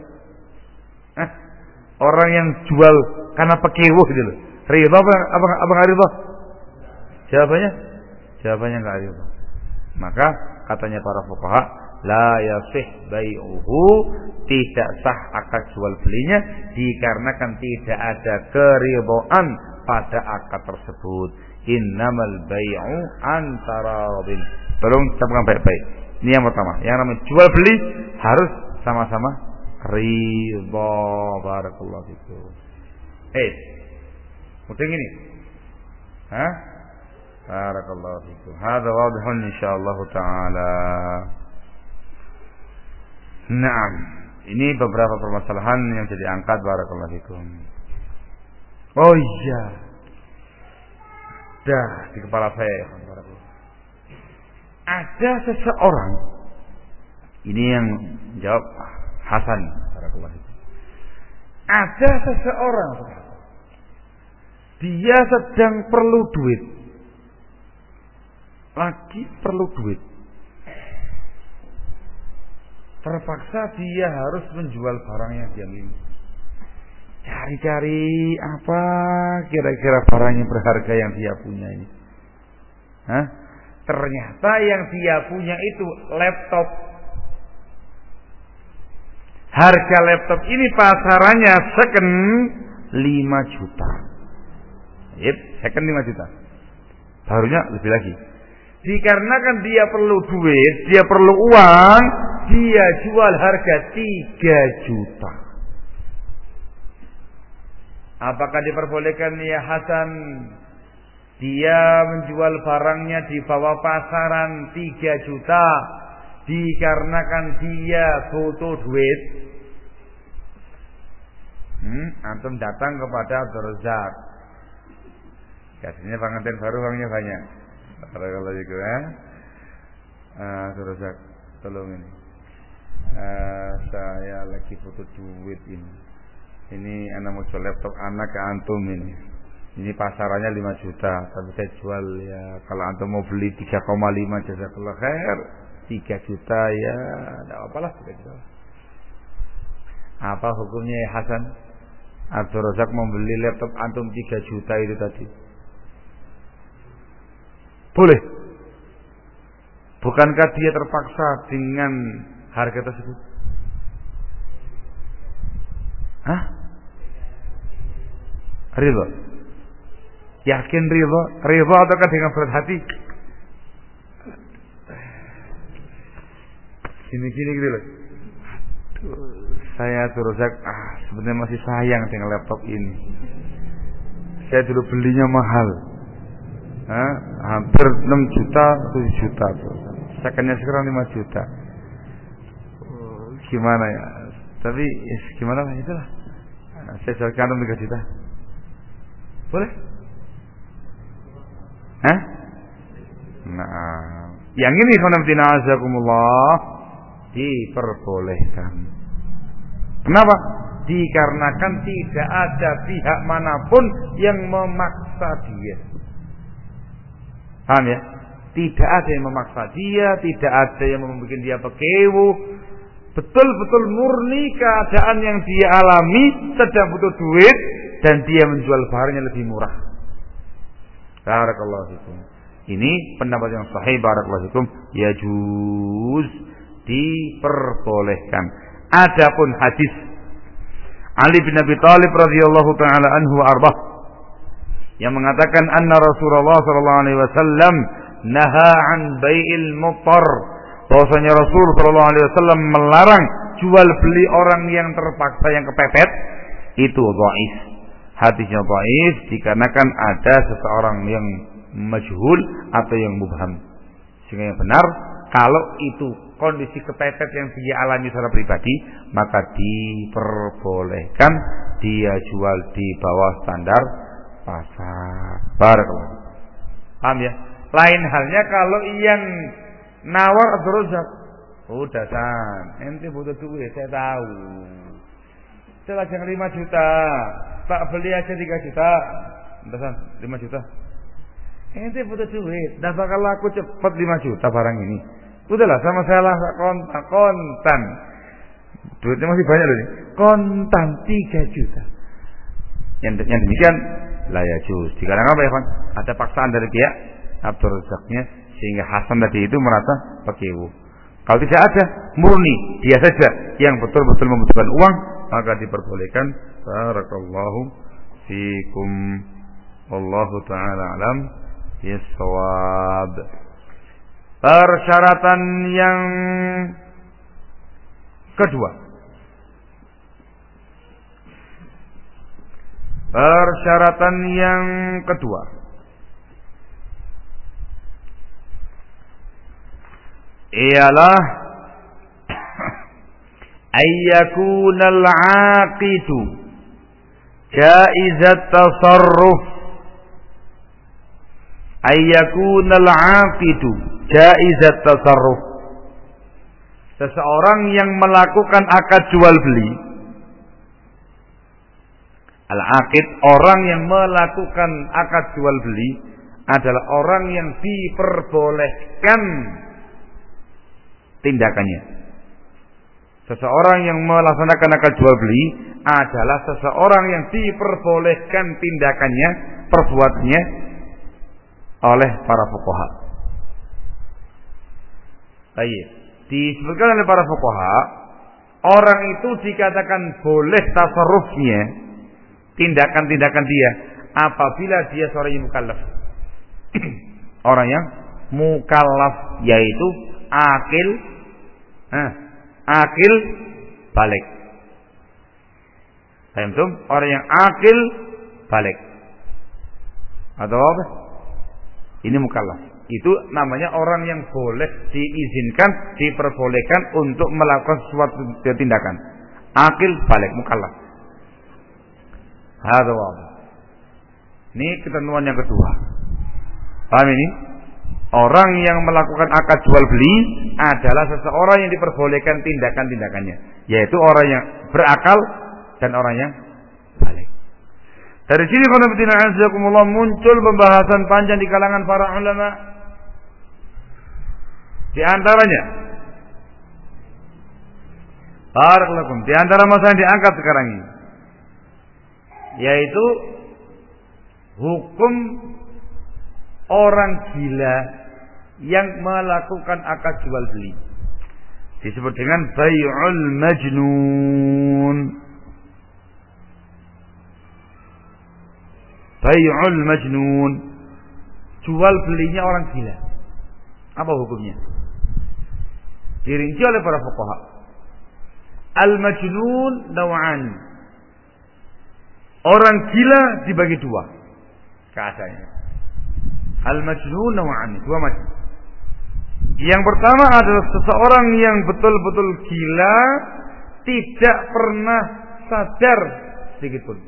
Orang yang jual karena pekewu gitu loh, ridha apa enggak ridha? Jawabannya enggak ridha. Maka katanya para fuqaha, la yasih bai'uhu, tidak sah akad jual belinya dikarenakan tidak ada keridhaan pada akad tersebut. Innamal bai'u antaradin. Tolong camkan baik-baik. Ini yang pertama. Yang namanya jual beli harus sama-sama ridha. Barakallahu fikum. Mungkin ini. Barakallahu fikum. Hadza wadihun insyaallah taala. Naam. Ini beberapa permasalahan yang jadi angkat. Barakallahu fikum. Oh iya. Dah di kepala saya. Ada seseorang, ini yang jawab Hasan. Barakallahu fikum. Ada seseorang, dia sedang perlu duit. Lagi perlu duit. Terpaksa dia harus menjual barang yang dia miliki. Cari-cari apa kira-kira barang yang berharga yang dia punya ini. Ternyata yang dia punya itu laptop. Harga laptop ini pasarannya second 5 juta. Second 5 juta. Barunya lebih lagi. Dikarenakan dia perlu duit, dia perlu uang, dia jual harga 3 juta. Apakah diperbolehkan ya Hasan dia menjual barangnya di bawah pasaran 3 juta dikarenakan dia butuh duit? Antum datang kepada Abdul Razak, kasihnya pengantin baru, uangnya banyak. Kalau gitu Abdul Razak, tolong ini, saya lagi butuh duit ini. Ini anak mau jual laptop anak ke antum ini. Ini pasarannya 5 juta, tapi saya jual ya kalau antum mau beli 3,5 jazakallah khair. 3 juta ya, enggak apalah 3 juta. Apa hukumnya ya Hasan? Abdul Razak membeli laptop antum 3 juta itu tadi. Boleh? Bukankah dia terpaksa dengan harga tersebut? Ridha? Yakin ridha? Ridha ataukah dengan berat hati? Gini-gini gitu loh. Saya Razak sebenarnya masih sayang dengan laptop ini. Saya dulu belinya mahal, hampir 6 juta, 7 juta. Secondnya sekarang 5 juta. Gimana ya? Tapi gimana lah itulah. Saya jualkan 3 juta. Boleh? Nah, yang ini khonamtina azakumullah diperbolehkan. Kenapa? Dikarenakan tidak ada pihak manapun yang memaksa dia. Paham ya? Tidak ada yang memaksa dia, tidak ada yang membuat dia pekewu. Betul-betul murni keadaan yang dia alami, sedang butuh duit dan dia menjual barangnya lebih murah. Barakallahu fikum. Ini pendapat yang sahih, barakallahu fikum, yajuz, diperbolehkan. Adapun hadis Ali bin Abi Thalib radhiyallahu taala anhu arbah yang mengatakan anna Rasulullah sallallahu alaihi wasallam naha an bai'il muttar, bahwasanya Rasul sallallahu alaihi wasallam melarang jual beli orang yang terpaksa, yang kepepet, itu dhaif. Hadisnya dhaif dikarenakan ada seseorang yang majhul atau yang mubham. Sehingga yang benar, kalau itu kondisi kepepet yang dia alami secara pribadi, maka diperbolehkan dia jual di bawah standar pasar. Barakallahu. Paham ya? Lain halnya kalau yang nawar Abdul Razak, Udah San, ente butuh duit, saya tahu. Saya lajang 5 juta, tak beli aja 3 juta. Udah San, 5 juta. Ente butuh duit, dah bakal laku cepet 5 juta barang ini. Udahlah sama saya lah kontan. Duitnya masih banyak loh ini. Kontan 3 juta. Yang demikian la yajuz. Dikarenakan apa ya kan? Ada paksaan dari pihak Abdur Razaknya sehingga Hasan tadi itu merasa pakewu. Kalau tidak ada, murni dia saja yang betul-betul membutuhkan uang, maka diperbolehkan. Barakallahu fikum. Wallahu ta'ala alam bis-shawab. Persyaratan yang kedua. Persyaratan yang kedua ialah ayyakunal aqidu jaizat tasarruf. Ayyakunal aqidu jaizat tasarruf. Seseorang yang melakukan akad jual beli, al-aqid, orang yang melakukan akad jual beli adalah orang yang diperbolehkan tindakannya. Seseorang yang melaksanakan akad jual beli adalah seseorang yang diperbolehkan tindakannya, perbuatannya oleh para fuqaha. Baik, disebutkan oleh para fuqaha, orang itu dikatakan boleh tasarrufnya, tindakan-tindakan dia apabila dia seorang yang mukallaf. Orang yang mukallaf yaitu akil balik. Paham tuh? Orang yang akil balik. Atau apa? Ini mukallaf. Itu namanya orang yang boleh diizinkan, diperbolehkan untuk melakukan suatu tindakan. Akil balik, mukallaf. Hadza wadih. Ini ketentuan yang kedua. Paham ini? Orang yang melakukan akad jual beli adalah seseorang yang diperbolehkan tindakan-tindakannya, yaitu orang yang berakal dan orang yang balik. Dari sini qul muncul pembahasan panjang di kalangan para ulama. Di antaranya barakallahu, di antara masalah yang diangkat sekarang ini yaitu hukum orang gila yang melakukan akad jual beli. Disebut dengan bai'ul majnun. Bai'ul majnun, jual belinya orang gila. Apa hukumnya? Dirinci oleh para fuqaha. Al-majnun naw'an. Orang gila dibagi dua keadaannya. Al-majnun naw'an, dua macam. Yang pertama adalah seseorang yang betul-betul gila, tidak pernah sadar sedikit pun.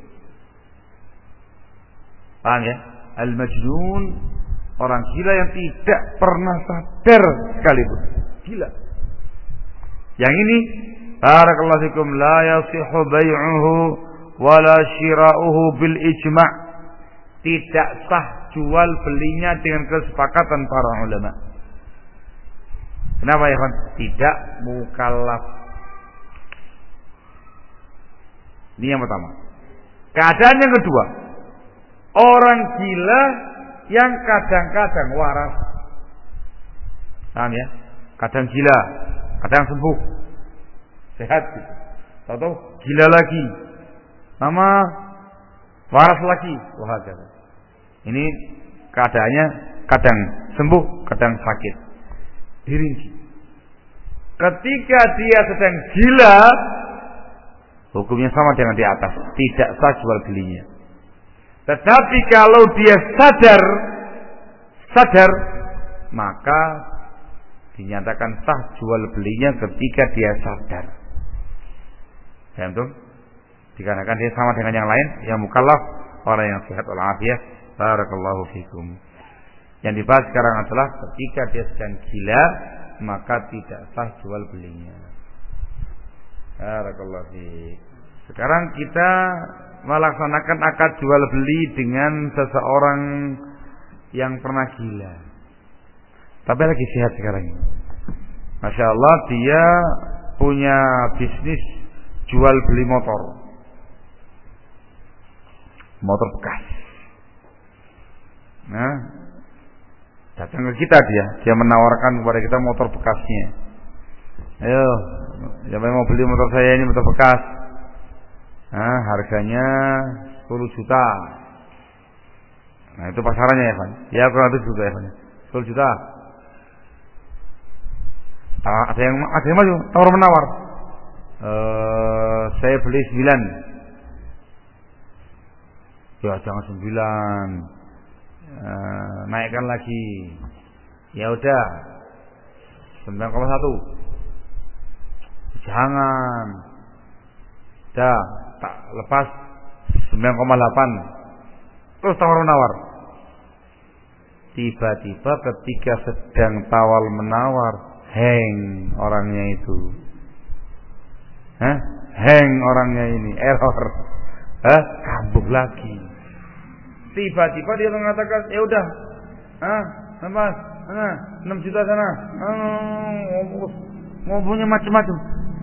Paham ya? Al-majnun, orang gila yang tidak pernah sadar sekalipun. Gila. Yang ini barakallahu fikum la yasihu bai'uhu wala shira'uhu bil ijma'. Tidak sah jual belinya dengan kesepakatan para ulama. Kenapa ya kan? Tidak mukallaf. Ini yang pertama. Keadaan yang kedua, orang gila yang kadang-kadang waras. Paham ya? Kadang gila, kadang sembuh, sehat. Tahu-tahu gila lagi, sama waras lagi. Wah, ini keadaannya kadang sembuh, kadang sakit. Dirinci. Ketika dia sedang gila, hukumnya sama dengan di atas, tidak sah jual belinya. Tetapi kalau dia sadar, maka dinyatakan sah jual belinya ketika dia sadar. Ya, betul? Dikarenakan dia sama dengan yang lain, yang mukallaf, orang yang sehat walafiat. Barakallahu fikum. Yang dibahas sekarang adalah ketika dia sedang gila, maka tidak sah jual belinya. Barakallahu fiik. Sekarang kita melaksanakan akad jual beli dengan seseorang yang pernah gila, tapi lagi sehat sekarang ini. Masya Allah, dia punya bisnis jual beli motor bekas. Nah, datang ke kita dia menawarkan kepada kita motor bekasnya. Ayo, siapa yang mau beli motor saya ini, motor bekas? Nah, harganya 10 juta. Nah, itu pasarannya ya, Pak. Ya, kurang lebih juga ya, Pak. 10 juta. Ada yang maju, tawar menawar. Saya beli 9. Ya, jangan 9. Naikkan lagi. Ya udah 9,1. Jangan. Dah, tak lepas 9,8. Terus tawar-menawar. Tiba-tiba ketika sedang tawar menawar, hang orangnya itu. Hang orangnya ini, error. Kambuh lagi. Tiba-tiba dia mengatakan, ya udah, lepas, 6 juta sana. Ngomongnya macam-macam.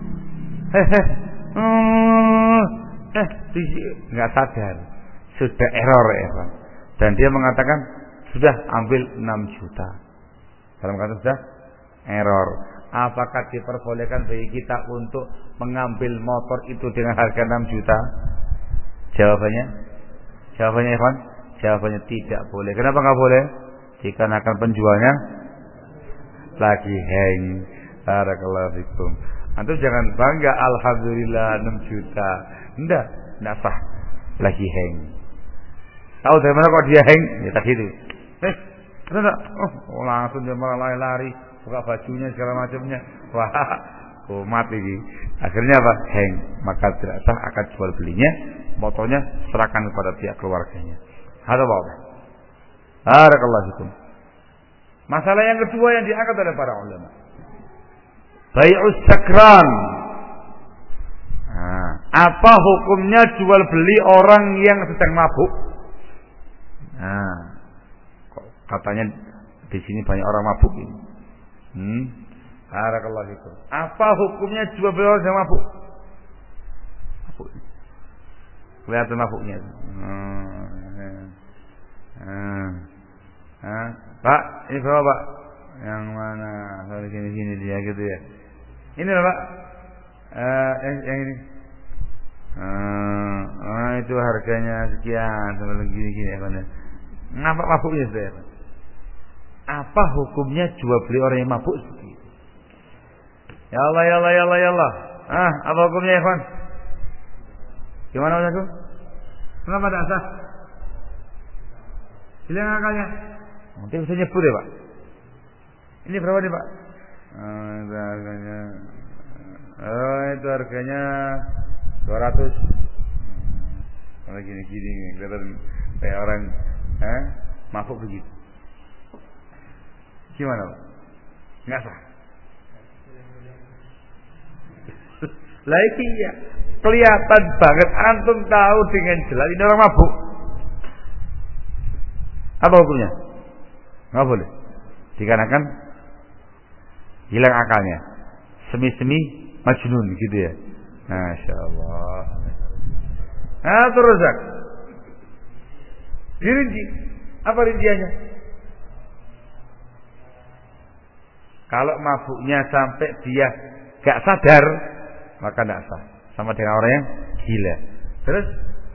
Nggak sadar, sudah error ya, Pak. Dan dia mengatakan sudah ambil 6 juta. Dalam kata sudah error. Apakah diperbolehkan bagi kita untuk mengambil motor itu dengan harga 6 juta? Jawabannya Irfan, jawabannya tidak boleh. Kenapa nggak boleh? Dikarenakan penjualnya lagi hang. Barakallahu fikum. Antum jangan bangga, alhamdulillah 6 juta. Enggak sah. Lagi hang. Tahu dari mana kok dia hang? Ya tadi itu. Enggak. Langsung dia malah lari, buka bajunya segala macamnya. Wah, mati ini. Akhirnya apa? Hang. Maka tidak sah akad jual belinya. Motornya serahkan kepada pihak keluarganya. Ada apa? Barakallahu fikum. Masalah yang kedua yang diangkat oleh para ulama, bai'us sakran. Apa hukumnya jual beli orang yang sedang mabuk? Kok katanya di sini banyak orang mabuk ini. Barakallahu fikum. Apa hukumnya jual beli orang yang mabuk? Mabuk. Kelihatan mabuknya. Pak, ini berapa, Pak? Yang mana? Kalau gini dia gitu ya. Ini lah, Pak. Yang ini. Itu harganya sekian, sampai gini ya, Pak. Ngapa mabuknya, Saudara? Apa hukumnya jual beli orang yang mabuk seperti itu? Ya Allah. Apa hukumnya, Ikhwan? Gimana Ustaz? Kenapa tidak sah? Bilang akalnya. Nanti bisa nyebut ya, Pak. Ini berapa nih, Pak? Itu harganya. Itu harganya 200. Kalau gini kelihatan kayak orang mabuk begitu. Gimana, Pak? Enggak sah. Lagi ya, kelihatan banget, antum tahu dengan jelas ini orang mabuk. Apa hukumnya? Nggak boleh. Dikarenakan hilang akalnya, semi-semi majnun gitu ya. Masya Allah. Terus Zak, dirinci. Apa rinciannya? Kalau mabuknya sampai dia gak sadar, maka tidak sah. Sama dengan orang yang gila. Terus,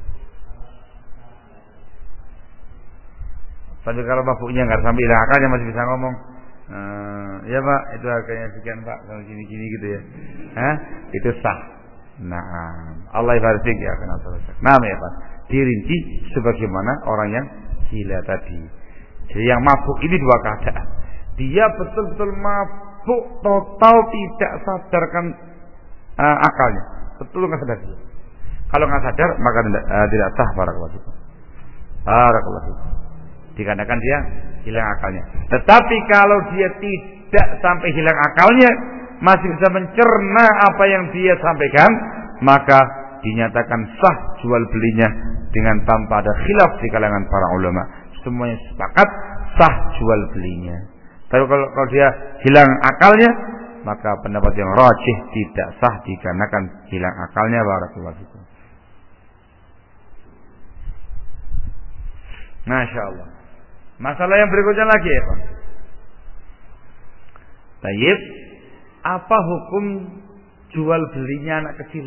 tapi kalau mabuknya nggak sampai hilang akalnya masih bisa ngomong, ya Pak, itu harganya sekian Pak, kalau gini-gini gitu ya. Itu sah. Nah, Allah ibarik ya karena selesai. Nah, ya Pak, dirinci sebagaimana orang yang gila tadi. Jadi yang mabuk ini dua keadaan. Dia betul-betul mabuk total, tidak sadarkan akalnya. Betul nggak sadar dia. Kalau nggak sadar maka tidak sah. Barakallahu fikum. dikarenakan dia hilang akalnya. Tetapi kalau dia tidak sampai hilang akalnya, masih bisa mencerna apa yang dia sampaikan, maka dinyatakan sah jual belinya dengan tanpa ada khilaf di kalangan para ulama. Semuanya sepakat sah jual belinya. Tapi kalau dia hilang akalnya, maka pendapat yang rajih tidak sah dikarenakan hilang akalnya. Barakallahu fikum. Masya Allah. Masalah yang berikutnya lagi ya Pak. Tayyib, apa hukum jual belinya anak kecil?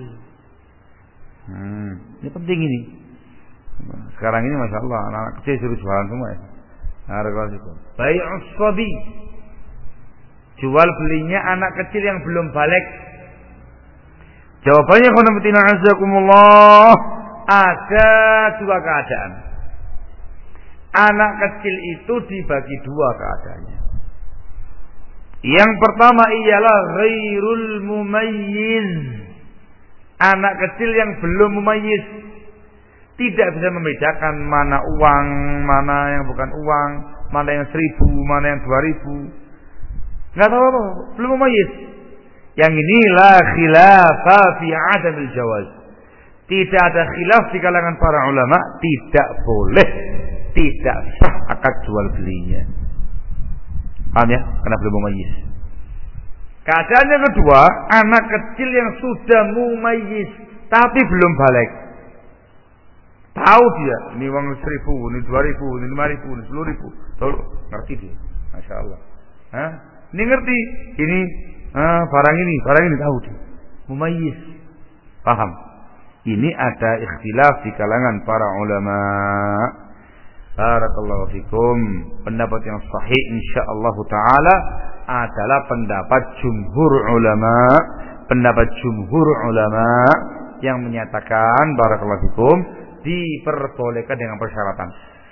Ini penting ini. Sekarang ini Masya Allah anak kecil suruh jualan semua ya. Bai'us sabi, jual belinya anak kecil yang belum balik. Jawabannya khonamatina azakumullah, ada dua keadaan. Anak kecil itu dibagi dua keadaannya. Yang pertama ialah ghairul mumayyiz, anak kecil yang belum mumayyiz, tidak bisa membedakan mana uang, mana yang bukan uang, mana yang 1.000, mana yang 2.000. Enggak tahu apa, belum mumayyiz. Yang ini la khilafa fi adamil jawaz. Tidak ada khilaf di kalangan para ulama, tidak boleh, tidak sah akad jual belinya. Paham ya? Karena belum mumayyiz. Keadaan yang kedua, anak kecil yang sudah mumayyiz tapi belum balik. Tahu dia, ini uang 1.000, ini 2.000, ini 5.000, ini 10.000. Tahu, ngerti dia. Masya Allah. Ini ngerti. Ini barang ini tahu dia. Mumayyiz. Paham? Ini ada ikhtilaf di kalangan para ulama. Barakallahu fikum. Pendapat yang sahih insyaallah taala adalah pendapat jumhur ulama. Pendapat jumhur ulama yang menyatakan barakallahu fikum diperbolehkan dengan persyaratan.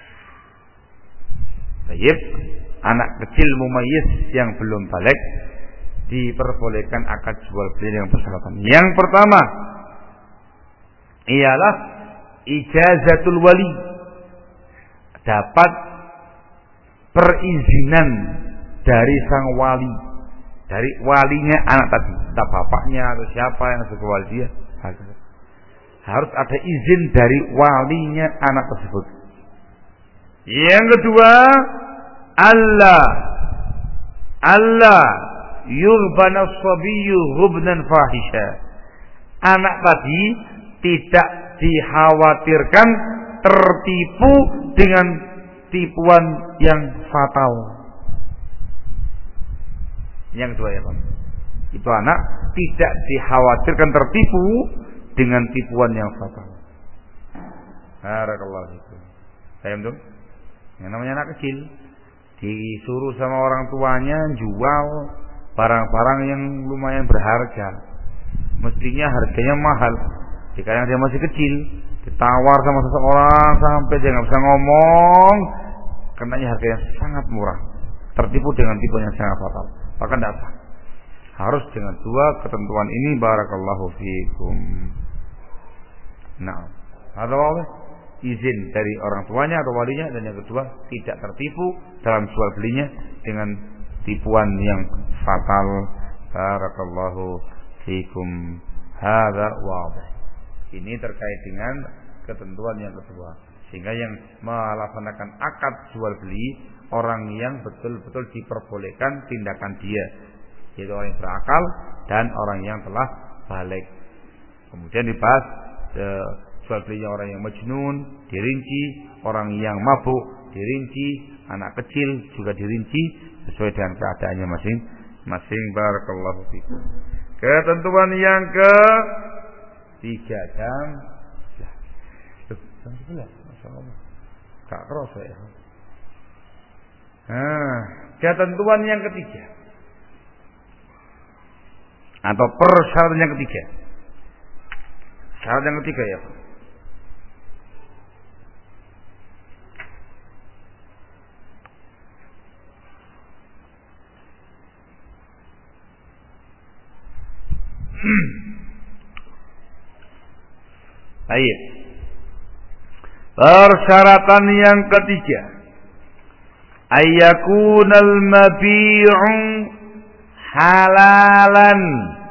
Baik, anak kecil mumayyiz yang belum balik diperbolehkan akad jual beli dengan persyaratan. Yang pertama ialah ijazatul wali, dapat perizinan dari sang wali, dari walinya anak tadi, entah bapaknya atau siapa yang sebagai wali dia, harus ada izin dari walinya anak tersebut. Yang kedua, Allah yughbana as-sabiyyu ghubnan fahisha. Anak tadi tidak dikhawatirkan tertipu dengan tipuan yang fatal. Yang kedua ya Pak, itu anak tidak dikhawatirkan tertipu dengan tipuan yang fatal. Barakallahu fikum. Paham tuh? Yang namanya anak kecil disuruh sama orang tuanya jual barang-barang yang lumayan berharga, mestinya harganya mahal. Jika dia masih kecil, ditawar sama seseorang sampai dia nggak bisa ngomong, karenanya harganya sangat murah, tertipu dengan tipuan yang sangat fatal. Maka tidak sah. Harus dengan dua ketentuan ini. Barakallahu fikum. Nah, ada apa? Izin dari orang tuanya atau walinya, dan yang kedua tidak tertipu dalam jual belinya dengan tipuan yang fatal. Barakallahu fikum. Hadza wadih. Ini terkait dengan ketentuan yang kedua, sehingga yang melaksanakan akad jual beli orang yang betul-betul diperbolehkan tindakan dia, yaitu orang yang berakal dan orang yang telah balik. Kemudian dibahas jual belinya orang yang majnun dirinci, orang yang mabuk dirinci, anak kecil juga dirinci sesuai dengan keadaannya masing-masing. Barakallahu fikum. Ketentuan yang ketiga, jam 11. Masyaallah. Enggak kerasa ya. Ketentuan yang ketiga atau persyaratan yang ketiga. Syarat yang ketiga ya. Baik. Persyaratan yang ketiga ayyakunal mabi'u halalan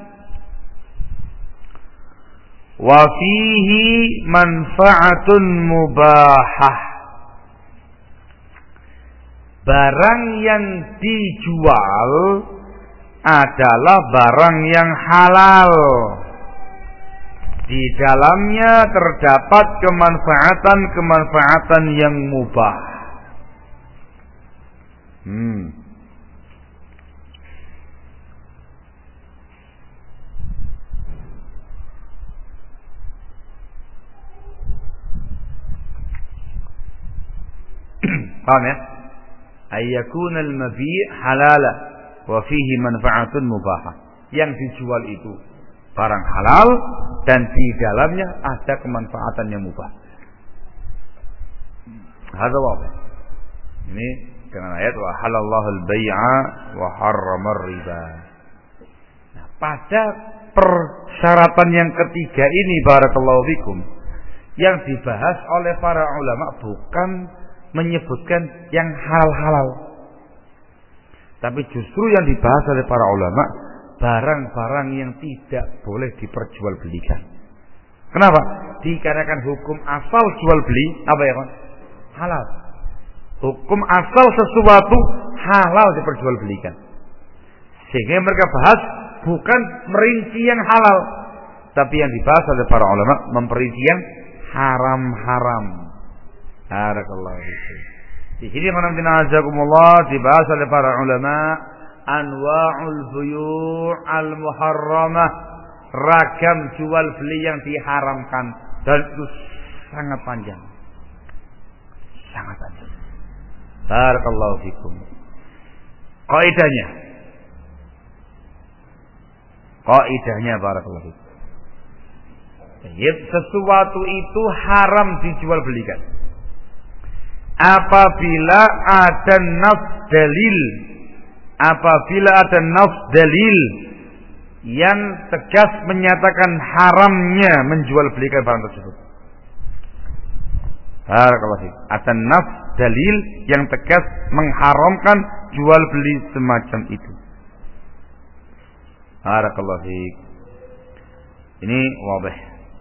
wa fihi manfaatun mubahah. Barang yang dijual adalah barang yang halal. Di dalamnya terdapat kemanfaatan-kemanfaatan yang mubah. Paham ya? Ayyakunal mabi' halala wa fihi manfaatun mubahah. Yang dijual itu barang halal dan di dalamnya ada kemanfaatan yang mubah. Hadza wadih. Ini dengan ayat wa halallahu al-bai'a wa harrama riba. Nah, pada persyaratan yang ketiga ini barakallahu fikum, yang dibahas oleh para ulama bukan menyebutkan yang halal-halal, tapi justru yang dibahas oleh para ulama barang-barang yang tidak boleh diperjualbelikan. Kenapa? Dikarenakan hukum asal jual beli apa ya kan? Halal. Hukum asal sesuatu halal diperjualbelikan. Sehingga mereka bahas bukan merinci yang halal, tapi yang dibahas oleh para ulama memperinci yang haram-haram. Barakallahu fiik. Di sini azakumullah dibahas oleh para ulama anwa'ul buyu' al-muharramah, ragam jual beli yang diharamkan, dan itu sangat panjang. Sangat panjang. Barakallahu fikum. Kaidahnya barakallahu fikum. Sesuatu itu haram dijual belikan apabila ada nas dalil yang tegas menyatakan haramnya menjual belikan barang tersebut. Barakallahu fiik. Ada nas dalil yang tegas mengharamkan jual beli semacam itu. Barakallahu fiik. Ini wadih.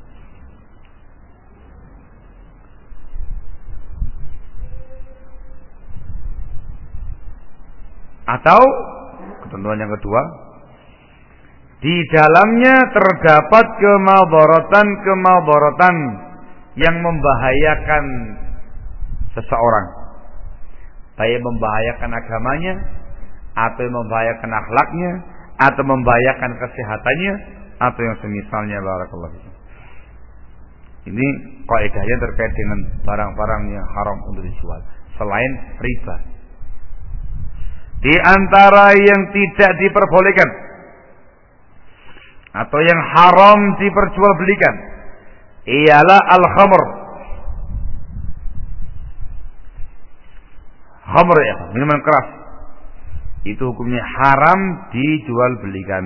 Atau ketentuan yang kedua, di dalamnya terdapat kemadaratan yang membahayakan seseorang, baik membahayakan agamanya, atau membahayakan akhlaknya, atau membahayakan kesehatannya, atau yang semisalnya. Barakallahu fiik. Ini kaidahnya terkait dengan barang-barang yang haram untuk dijual selain riba. Di antara yang tidak diperbolehkan atau yang haram diperjualbelikan ialah al-khamr. Khamr ya, minuman keras. Itu hukumnya haram dijual belikan.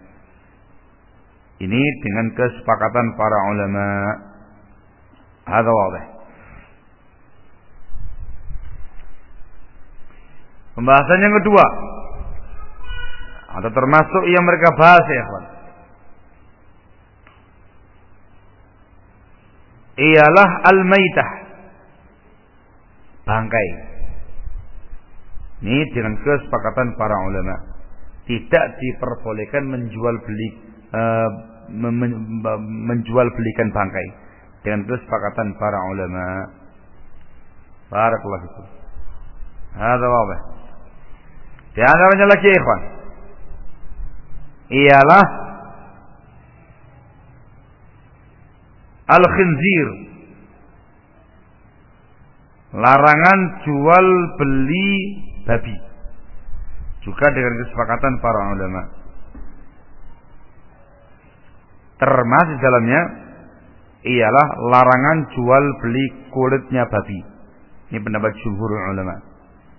Ini dengan kesepakatan para ulama. Hadza wadih. Pembahasan yang kedua atau termasuk yang mereka bahas ya kawan, ialah al-maitah, bangkai. Ini dengan kesepakatan para ulama tidak diperbolehkan menjual belikan bangkai dengan kesepakatan para ulama. Barakallahu fikum. Hadza wadih. Di antaranya lagi ikhwan, ialah al-khinzir, larangan jual beli babi, juga dengan kesepakatan para ulama. Termasuk dalamnya ialah larangan jual beli kulitnya babi. Ini pendapat jumhur ulama.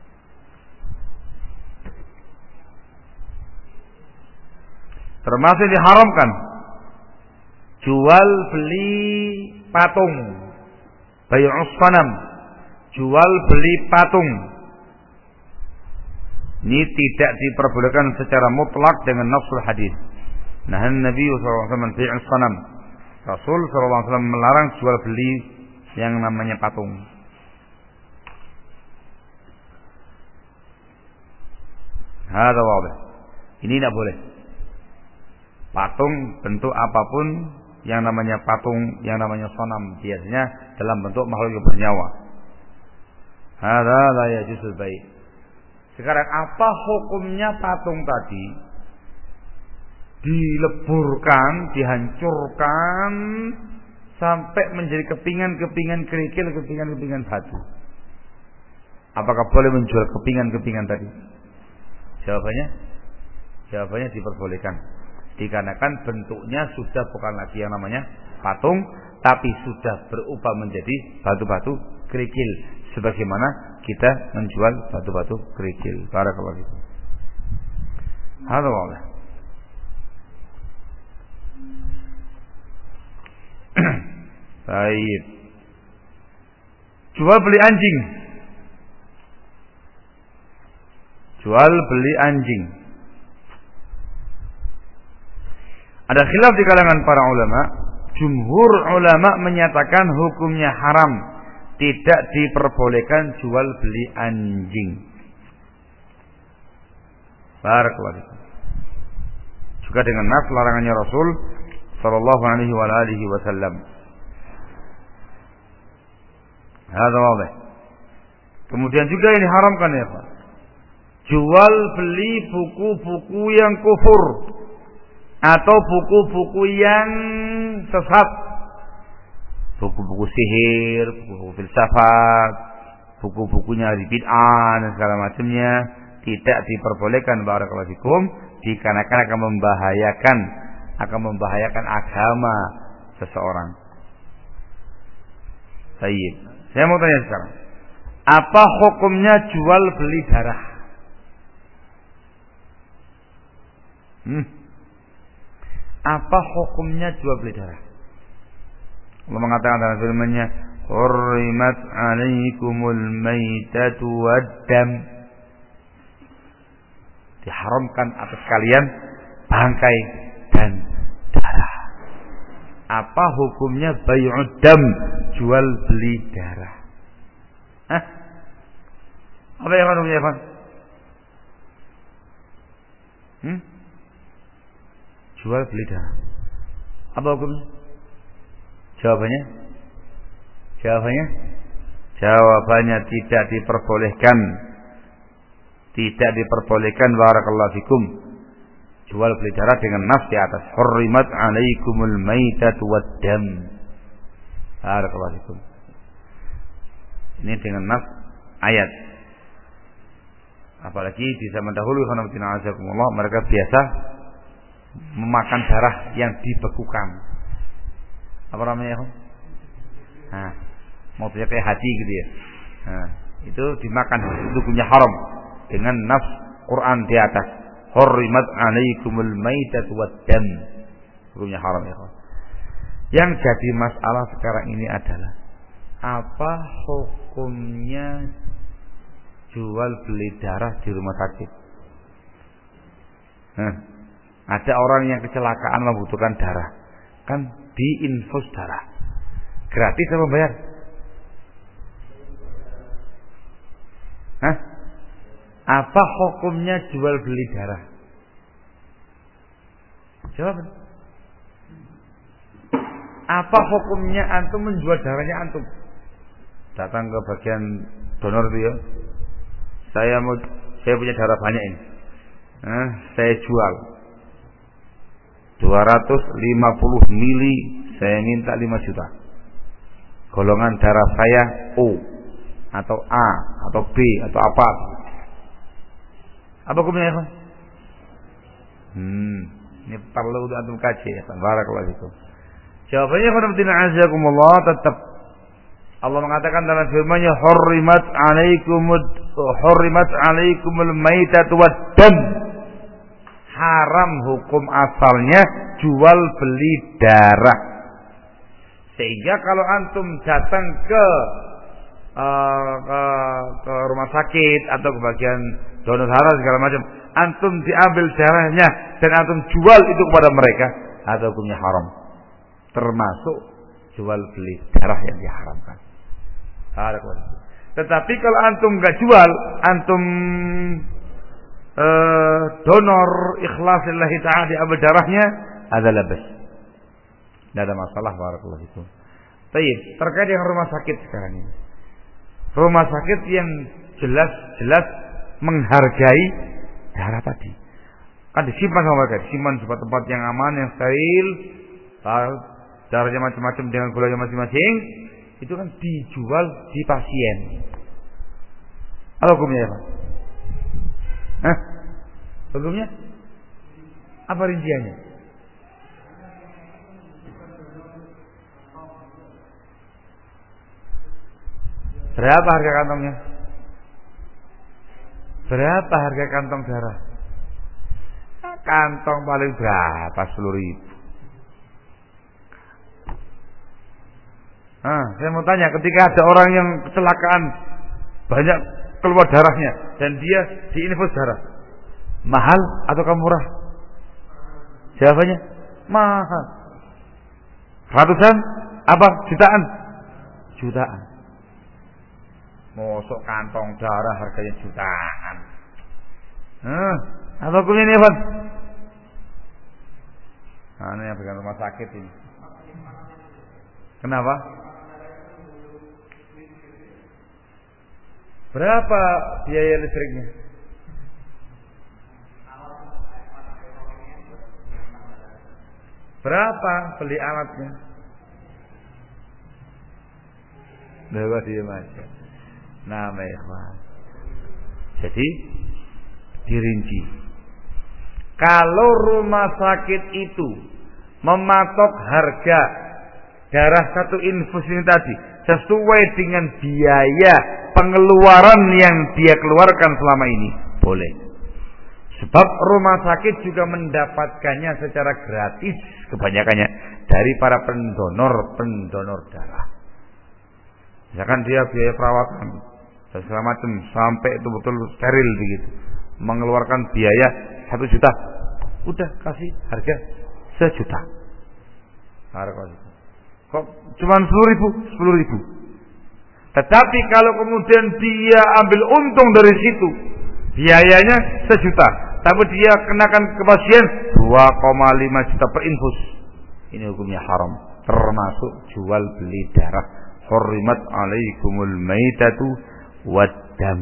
Termasuk diharamkan jual beli patung, bai'us sanam, jual beli patung, Ini tidak diperbolehkan secara mutlak dengan nafsul hadis. Nah, Nabi sallallahu alaihi wasallam bai'us sanam. Rasul sallallahu alaihi wasallam melarang jual beli yang namanya patung. Hada wadah. Ini tidak boleh. Patung bentuk apapun yang namanya patung, yang namanya sanam, biasanya dalam bentuk makhluk yang bernyawa. Hada la yajuzul bai'. Sekarang apa hukumnya patung tadi? Dileburkan, dihancurkan sampai menjadi kepingan-kepingan kerikil, kepingan-kepingan batu. Apakah boleh menjual kepingan-kepingan tadi? Jawabannya diperbolehkan. Dikarenakan bentuknya sudah bukan lagi yang namanya patung, tapi sudah berubah menjadi batu-batu kerikil. Sebagaimana kita menjual batu-batu kerikil. Barakallahu fikum. Hada wadah. Baik. Jual beli anjing. Jual beli anjing. Ada khilaf di kalangan para ulama. Jumhur ulama menyatakan hukumnya haram, tidak diperbolehkan jual beli anjing. Barakallahu fikum. Juga dengan nas larangannya Rasul sallallahu alaihi wa alihi wasallam. Hadza wadih. Kemudian juga yang diharamkan ya Pak, jual beli buku-buku yang kufur atau buku-buku yang sesat, buku-buku sihir, buku-buku filsafat, buku-bukunya bid'ah dan segala macamnya, tidak diperbolehkan barakallahu fikum, dikarenakan akan membahayakan agama seseorang. Baik, saya mau tanya sekarang, apa hukumnya jual beli darah? Apa hukumnya jual beli darah? Allah mengatakan dalam firman-Nya, "Hurrimat 'alaikumul maitatu wad-dam." Diharamkan atas kalian bangkai dan darah. Apa hukumnya bai'ud dam, jual beli darah? Hah? Apa yang hukumnya, Pak? Jual beli darah. Apa hukumnya? Jawabannya tidak diperbolehkan. Tidak diperbolehkan barakallahu fikum. Jual beli darah dengan nas di atas. Hurrimat 'alaikumul maitatu wad-dam. Barakallahu fikum. Ini dengan nas ayat. Apalagi di zaman dahulu mereka biasa memakan darah yang dibekukan. Apa namanya? Nah, maksudnya kayak haji gitu ya. Nah, itu dimakan, itu punya haram dengan nas Quran di atas. Hurrimat 'alaikumul maitatu wad-dam. Hukumnya haram ya. Yang jadi masalah sekarang ini adalah apa hukumnya jual beli darah di rumah sakit? Ada orang yang kecelakaan membutuhkan darah, kan diinfus darah, gratis apa bayar? Apa hukumnya jual beli darah? Jawab. Apa hukumnya antum menjual darahnya antum? Datang ke bagian donor itu ya. Saya punya darah banyak ini. Saya jual 250 mili, saya minta 5 juta. Golongan darah saya O atau A atau B atau apa? Apa hukumnya ya? Ini perlu untuk antum kaji ya. Barakallahu fikum. Jawabannya qul tetap Allah mengatakan dalam firman-Nya hurrimat 'alaikumul maitatu wad-dam. Haram hukum asalnya jual beli darah. Sehingga kalau antum datang ke ke rumah sakit atau ke bagian donor darah segala macam, antum diambil darahnya dan antum jual itu kepada mereka, atau hukumnya haram, termasuk jual beli darah yang diharamkan. Tetapi kalau antum nggak jual, antum donor ikhlas lillahi ta'ala, diambil darahnya, adalah bes, tidak ada masalah. Barakallahu fikum. Baik, terkait dengan rumah sakit sekarang ini, rumah sakit yang jelas-jelas menghargai darah tadi, kan disimpan sama mereka, disimpan di tempat yang aman, yang steril, darahnya macam-macam dengan gulanya masing-masing, itu kan dijual di pasien. Apa hukumnya ya Pak? Hah? Hukumnya? Apa rinciannya? Berapa harga kantongnya? Berapa harga kantong darah? Kantong paling berapa? 10.000. Saya mau tanya, ketika ada orang yang kecelakaan, banyak keluar darahnya, dan dia diinfus darah, mahal atau murah? Jawabannya mahal. Ratusan? Apa? Jutaan? Jutaan. Mosok kantong darah harganya jutaan. Apa hukumnya ini, Pak? Ini yang bukan rumah sakit ini. Kenapa? Berapa biaya listriknya? Berapa beli alatnya? Berapa dia aja. Nah, ikhwan. Jadi dirinci. Kalau rumah sakit itu mematok harga darah satu infus ini tadi sesuai dengan biaya pengeluaran yang dia keluarkan selama ini, boleh. Sebab rumah sakit juga mendapatkannya secara gratis kebanyakannya dari para pendonor darah. Misalkan dia biaya perawatan dan segala macam sampai itu betul steril begitu, mengeluarkan biaya 1 juta, udah kasih harga 1 juta. Kok cuma 10.000? Tetapi kalau kemudian dia ambil untung dari situ, biayanya 1 juta, tapi dia kenakan ke pasien 2,5 juta per infus, ini hukumnya haram, termasuk jual beli darah. Hurrimat alaikumul maitatu waddam.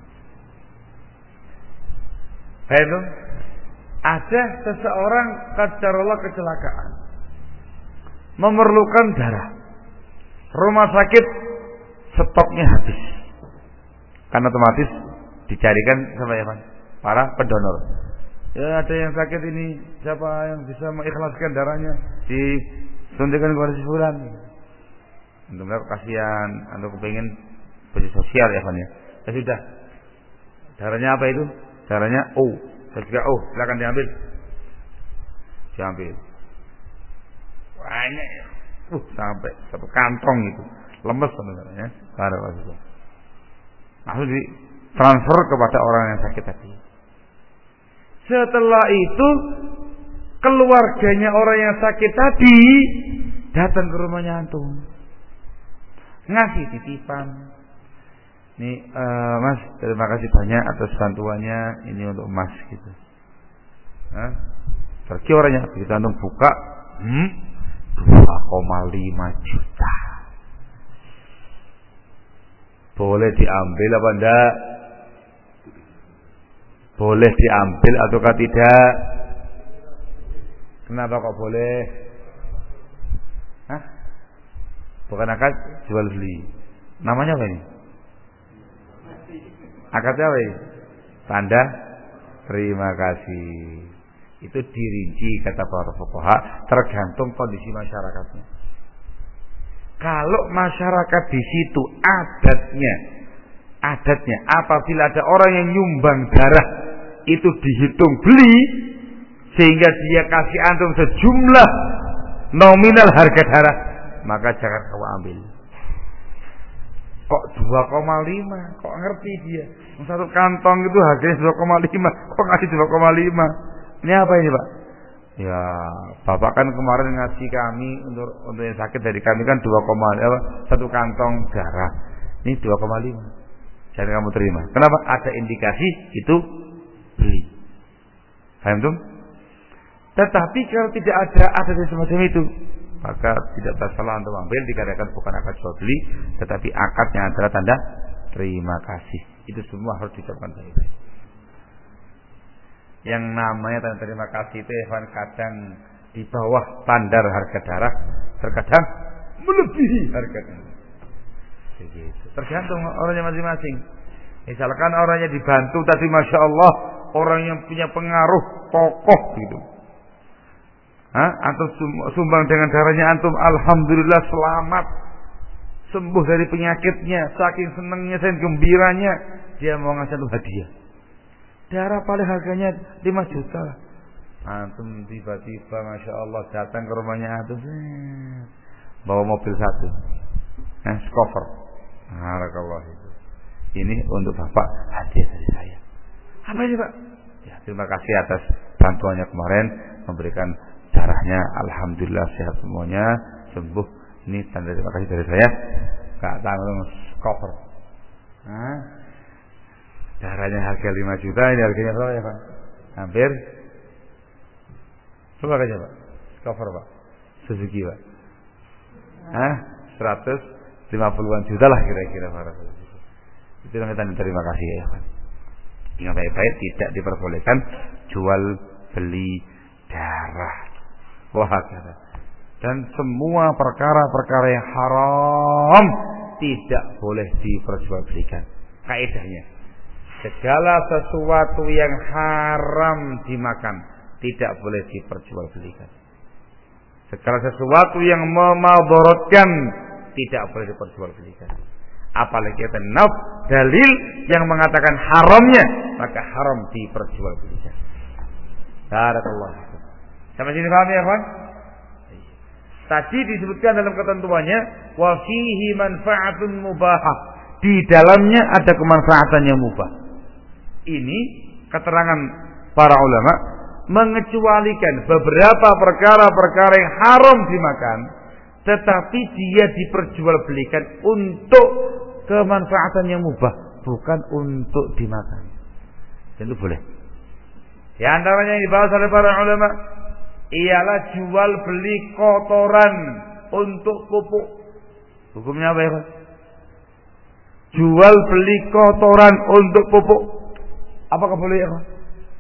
Itu ada seseorang qadarullah kecelakaan, memerlukan darah. Rumah sakit stoknya habis, kan otomatis dicarikan sama ya, para pendonor. Ya, ada yang sakit ini, siapa yang bisa mengikhlaskan darahnya, disuntikan kepada si fulan. Untuk kasihan, atau kepengen baju sosial ya kan ya. Ya sudah. Darahnya apa itu? Darahnya O. Saya juga O, silakan diambil. Diambil. Banyak ya. Sampai 1 kantong itu. Lemes sebenarnya. Langsung di transfer kepada orang yang sakit tadi. Setelah itu keluarganya orang yang sakit tadi datang ke rumahnya antum, ngasih titipan. Nih Mas, terima kasih banyak atas bantuannya, ini untuk Mas gitu. Pergi orangnya, begitu antum buka, 2,5 juta. Boleh diambil apa enggak? Boleh diambil ataukah tidak? Kenapa kok boleh? Bukan akad jual beli. Namanya apa ini? Akadnya apa ini? Tanda terima kasih. Itu dirinci kata para fuqaha, tergantung kondisi masyarakatnya. Kalau masyarakat di situ adatnya apabila ada orang yang nyumbang darah itu dihitung beli, sehingga dia kasih antum sejumlah nominal harga darah, maka jangan kau ambil. Kok 2,5? Kok ngerti dia? Satu kantong itu harganya 2,5. Kok ngasih 2,5? Ini apa ini, Pak? Ya, Bapak kan kemarin ngasih kami untuk yang sakit dari kami kan 2,5 satu kantong darah. Ini 2,5. Jadi kamu terima. Kenapa? Ada indikasi itu beli. Paham tuh? Tetapi kalau tidak ada semacam itu, maka tidak bersalah untuk ambil, dikatakan bukan akad jual beli, tetapi akadnya adalah tanda terima kasih. Itu semua harus diucapkan baik-baik. Yang namanya tanda terima kasih itu kadang di bawah standar harga darah, terkadang melebihi harga darah. Begitu. Tergantung orangnya masing-masing. Misalkan orangnya dibantu tadi, masya Allah, orang yang punya pengaruh kokoh gitu. Antum sumbang dengan darahnya antum, alhamdulillah selamat, sembuh dari penyakitnya, saking senangnya dan gembiranya, dia mau ngasih satu hadiah. Darah paling harganya 5 juta. Antum tiba-tiba masya Allah datang ke rumahnya antum, bawa mobil satu, skofer. Barakallah itu. Ini untuk Bapak hadiah dari saya. Apa ini, Pak? Ya, terima kasih atas bantuannya kemarin, memberikan darahnya, alhamdulillah sehat semuanya, sembuh. Ini tanda terima kasih dari saya. Enggak tanggung cover. Darahnya harga 5 juta, ini harganya berapa ya, Pak? Hampir. Coba aja, Pak. Cover, Pak. Suzuki, Pak. 150-an juta lah kira-kira, Pak. Itu namanya tanda terima kasih ya, Pak. Ingat baik-baik, tidak diperbolehkan jual beli darah. Wah, dan semua perkara-perkara yang haram tidak boleh diperjualbelikan. Kaidahnya, segala sesuatu yang haram dimakan tidak boleh diperjualbelikan. Segala sesuatu yang memudaratkan tidak boleh diperjualbelikan. Apalagi ada nas dalil yang mengatakan haramnya, maka haram diperjualbelikan. Barakallahu. Sampai sini paham ya, kawan? Tadi disebutkan dalam ketentuannya wa fihi manfaatun mubahah. Di dalamnya ada kemanfaatan yang mubah. Ini keterangan para ulama mengecualikan beberapa perkara-perkara yang haram dimakan, tetapi dia diperjualbelikan untuk kemanfaatan yang mubah, bukan untuk dimakan. Itu boleh. Di antaranya yang dibahas oleh para ulama ialah jual beli kotoran untuk pupuk. Hukumnya apa ya, Pak? Jual beli kotoran untuk pupuk. Apakah boleh ya, Pak?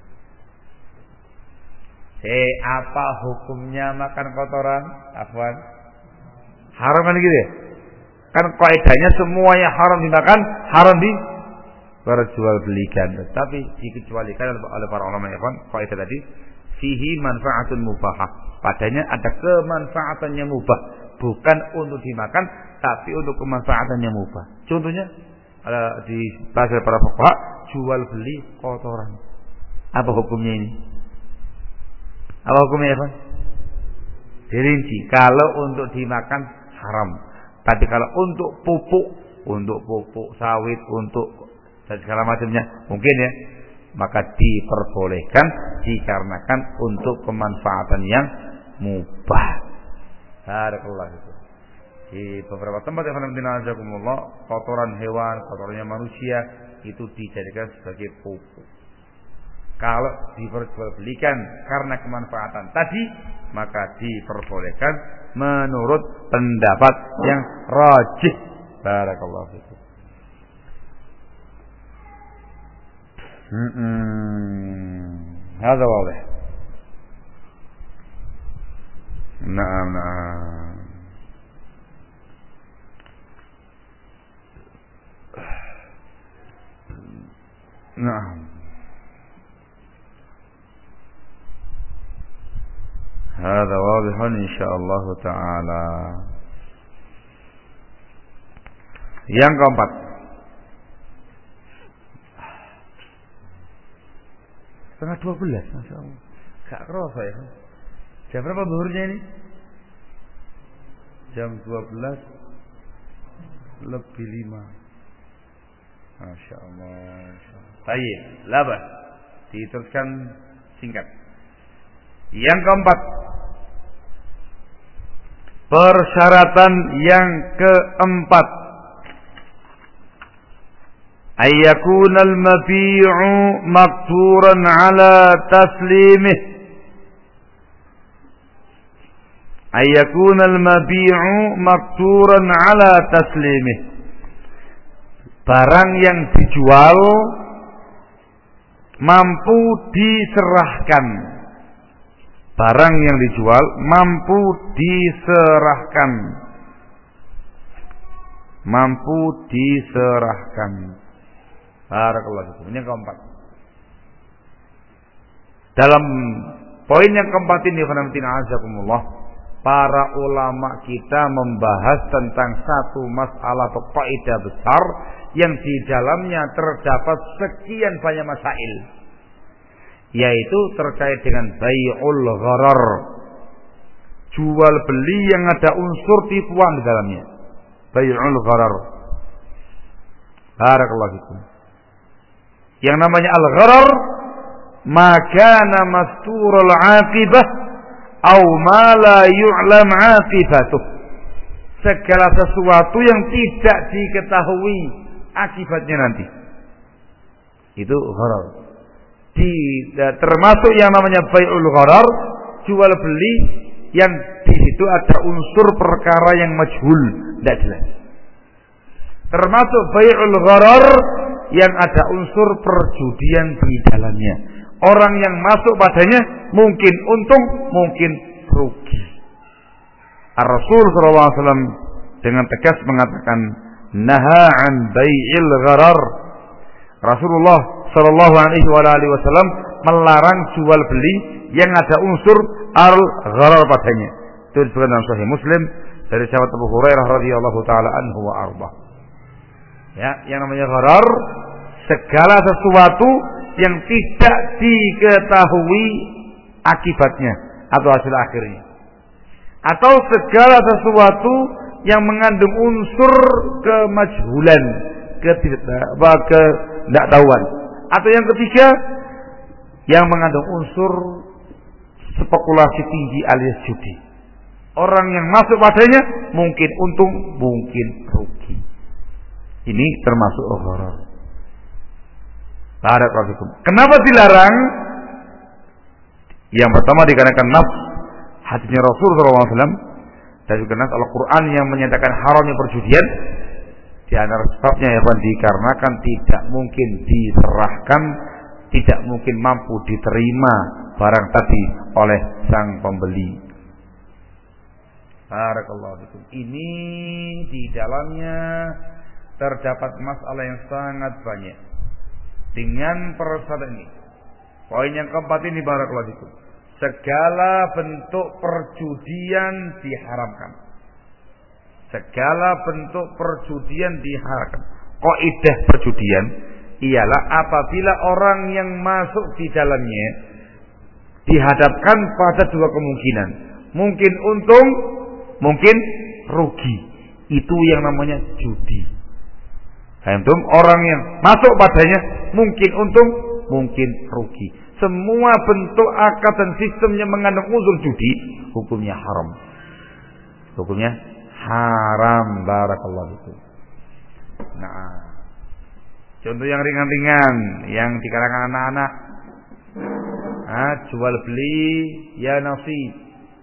Apa hukumnya makan kotoran? Afwan. Haram kan gitu ya? Kan kaidahnya semuanya haram dimakan, haram diperjualbelikan. Tetapi dikecualikan oleh para ulama ya, kan? Kaidah tadi fihi manfaatun mubahah. Padanya ada kemanfaatan yang mubah, bukan untuk dimakan, tapi untuk kemanfaatan yang mubah. Contohnya di bahasa para fuqaha, jual beli kotoran. Apa hukumnya ini? Apa hukumnya ya, kan? Dirinci. Kalau untuk dimakan haram. Tapi kalau untuk pupuk sawit, untuk dan segala macamnya mungkin ya, maka diperbolehkan dikarenakan untuk kemanfaatan yang mubah. Barakallahu fikum. Di beberapa tempat yang alhamdulillah kotoran hewan, kotorannya manusia itu dijadikan sebagai pupuk. Kalau diperjualbelikan karena kemanfaatan tadi, maka diperbolehkan menurut pendapat yang rajih. Barakallahu fikum. هذا واضح. نعم نعم. نعم. هذا واضح إن شاء الله تعالى. Yang keempat, setengah 12, Masya Allah. Gak kerasa ya. Jam berapa zuhurnya ini? Jam 12 lebih 5. Masya Allah. Baik, labas. Diteruskan singkat. Yang keempat, persyaratan yang keempat, ayyakunal mabi'u makturan ala taslimih. Ayyakunal mabi'u makturan ala taslimih. Barang yang dijual mampu diserahkan. Barang yang dijual mampu diserahkan. Mampu diserahkan. Barakallahu fikum. Ini yang keempat. Dalam poin yang keempat ini, azakumullah, para ulama kita membahas tentang satu masalah atau kaidah besar yang di dalamnya terdapat sekian banyak masail, yaitu terkait dengan bai'ul gharar, jual beli yang ada unsur tipuan di dalamnya. Bai'ul gharar. Barakallahu fikum. Yang namanya al-gharar, maka masturul aqibah au ma la yu'lam aqibatuh. Segala sesuatu yang tidak diketahui akibatnya nanti. Itu gharar. Termasuk yang namanya bai'ul gharar, jual beli yang di situ ada unsur perkara yang majhul, tidak jelas. Termasuk bai'ul gharar yang ada unsur perjudian di dalamnya. Orang yang masuk padanya mungkin untung, mungkin rugi. Ar-Rasul sallallahu alaihi wasallam dengan tegas mengatakan, naha an bai'il gharar. Rasulullah sallallahu alaihi wasallam melarang jual beli yang ada unsur al-gharar padanya. Itu disebutkan dalam Sahih Muslim dari sahabat Abu Hurairah radhiyallahu taala anhu wa arda. Ya, yang namanya gharar, segala sesuatu yang tidak diketahui akibatnya atau hasil akhirnya, atau segala sesuatu yang mengandung unsur kemajhulan, ketidaktahuan, atau yang ketiga yang mengandung unsur spekulasi tinggi alias judi. Orang yang masuk padanya mungkin untung, mungkin rugi. Ini termasuk gharar. Barakallahu fikum. Kenapa dilarang? Yang pertama dikarenakan nafs hadisnya Rasul SAW dan juga nas Al-Quran yang menyatakan haramnya perjudian. Di antara sebabnya ya, dikarenakan tidak mungkin diserahkan, tidak mungkin mampu diterima barang tadi oleh sang pembeli. Barakallahu fikum. Ini di dalamnya terdapat masalah yang sangat banyak. Dengan persyaratan ini, poin yang keempat ini, barakallahu fikum, segala bentuk perjudian diharamkan. Segala bentuk perjudian diharamkan. Kaidah perjudian ialah apabila orang yang masuk di dalamnya dihadapkan pada dua kemungkinan, mungkin untung, mungkin rugi. Itu yang namanya judi. Orang yang masuk padanya mungkin untung, mungkin rugi. Semua bentuk akad dan sistem yang mengandung unsur judi, hukumnya haram. Hukumnya haram. Barakallahu fikum. Nah, contoh yang ringan-ringan yang di kalangan anak-anak, jual beli ya nasib.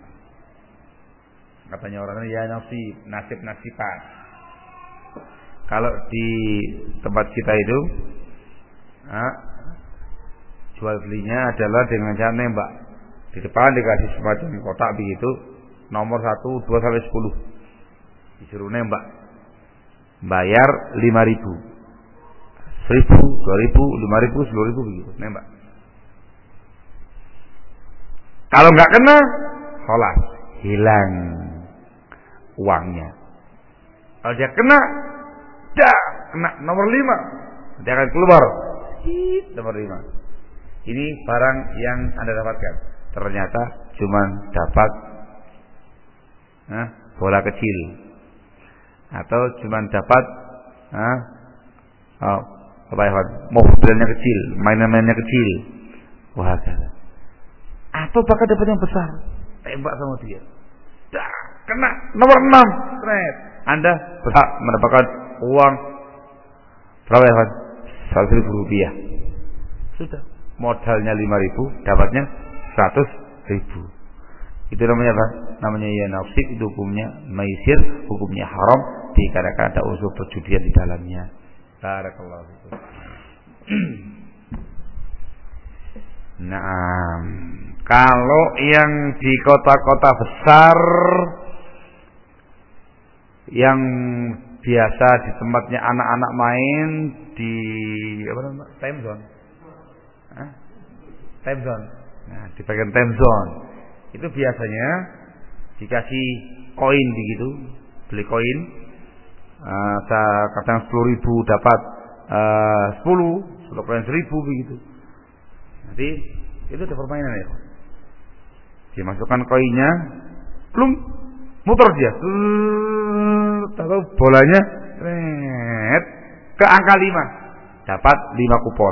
Katanya orang ya nasib, nasib-nasiban. Kalau di tempat kita itu jual belinya adalah dengan cara nembak. Di depan dikasih semacam kotak begitu, nomor 1, 2 sampai 10. Disuruh nembak. Bayar 5.000. 1.000, 2.000, 5.000, 10.000 begitu, nembak. Kalau enggak kena, kholas, hilang uangnya. Kalau dia kena nomor 5, dia akan keluar nomor 5. Ini barang yang Anda dapatkan. Ternyata cuma dapat bola kecil. atau cuma dapat apa ya, mobilnya kecil, mainan-mainannya kecil, wah atau bahkan dapat yang besar, tembak sama dia, dah kena nomor 6, Anda berhak mendapatkan uang berapa ya, 100.000 rupiah. Sudah, modalnya 5.000, dapatnya 100.000. Itu namanya apa? Namanya ya nasib, itu hukumnya maisir, hukumnya haram, dikarenakan ada unsur perjudian di dalamnya. Barakallahu fikum. Nah, kalau yang di kota-kota besar yang biasa di tempatnya anak-anak main di apa namanya? Time zone. Time zone. Nah, di bagian time zone itu biasanya dikasih koin begitu, beli koin. Kadang 10.000 dapat 10 koin 1.000 begitu. Nanti itu ada permainan ya. Dimasukkan koinnya, plung, muter dia. Tahu bolanya ke angka 5, dapat 5 kupon.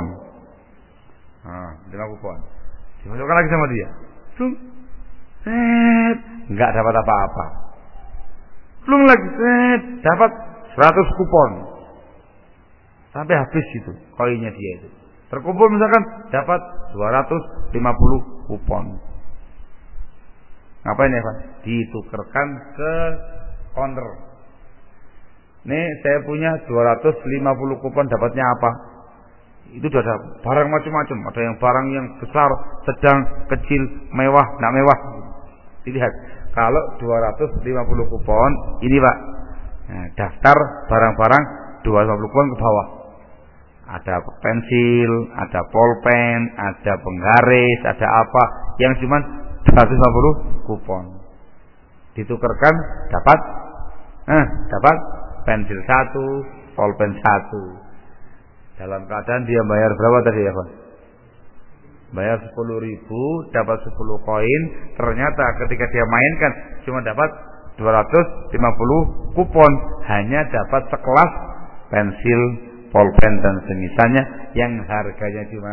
5 kupon. Dimasukkan lagi sama dia. Plung. Enggak dapat apa-apa. Plung lagi, dapat 100 kupon. Sampai habis itu koinnya dia itu. Terkumpul misalkan dapat 250 kupon. Ngapain ya Pak? Ditukerkan ke counter. Nih saya punya 250 kupon, dapatnya apa? Itu sudah ada barang macam-macam. Ada yang barang yang besar, sedang, kecil, mewah, tidak mewah. Dilihat. Kalau 250 kupon, ini Pak. Nah, daftar barang-barang 250 kupon ke bawah. Ada pensil, ada pulpen, ada penggaris, ada apa yang cuma 250 kupon. Ditukarkan dapat dapat pensil 1, pulpen 1. Dalam keadaan dia bayar berapa tadi ya Pak? Bayar 10.000, dapat 10 koin. Ternyata ketika dia mainkan cuma dapat 250 kupon, hanya dapat sekelas pensil, pulpen dan semisalnya yang harganya cuma